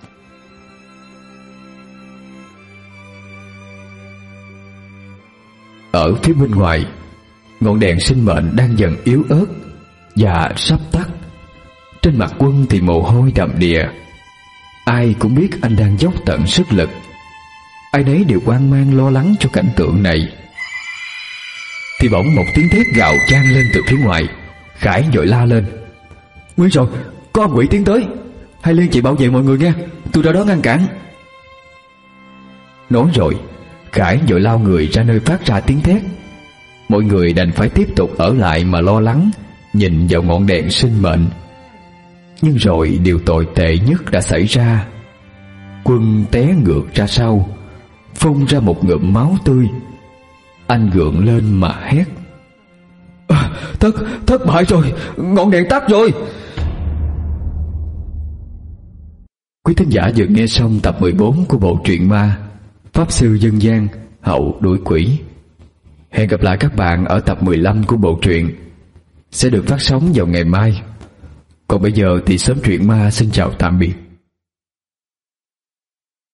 Ở phía bên ngoài, ngọn đèn sinh mệnh đang dần yếu ớt và sắp tắt. Trên mặt Quân thì mồ hôi đầm đìa. Ai cũng biết anh đang dốc tận sức lực. Ai nấy đều hoang mang lo lắng cho cảnh tượng này. Thì bỗng một tiếng thét gào vang lên từ phía ngoài. Khải vội la lên: "Nguy rồi, có âm quỷ tiến tới. Hai Liên chị bảo vệ mọi người nghe, tôi ra đó ngăn cản." Nói rồi, Khải vội lao người ra nơi phát ra tiếng thét. Mọi người đành phải tiếp tục ở lại mà lo lắng, nhìn vào ngọn đèn sinh mệnh. Nhưng rồi điều tồi tệ nhất đã xảy ra. Quân té ngược ra sau, phun ra một ngụm máu tươi. Anh gượng lên mà hét: à, Thất, thất bại rồi, ngọn đèn tắt rồi. Quý thính giả vừa nghe xong tập mười bốn của bộ truyện ma Pháp Sư Dân Gian Hậu Đuổi Quỷ. Hẹn gặp lại các bạn ở tập mười lăm của bộ truyện, sẽ được phát sóng vào ngày mai. Còn bây giờ thì Sớm Truyện Ma xin chào tạm biệt.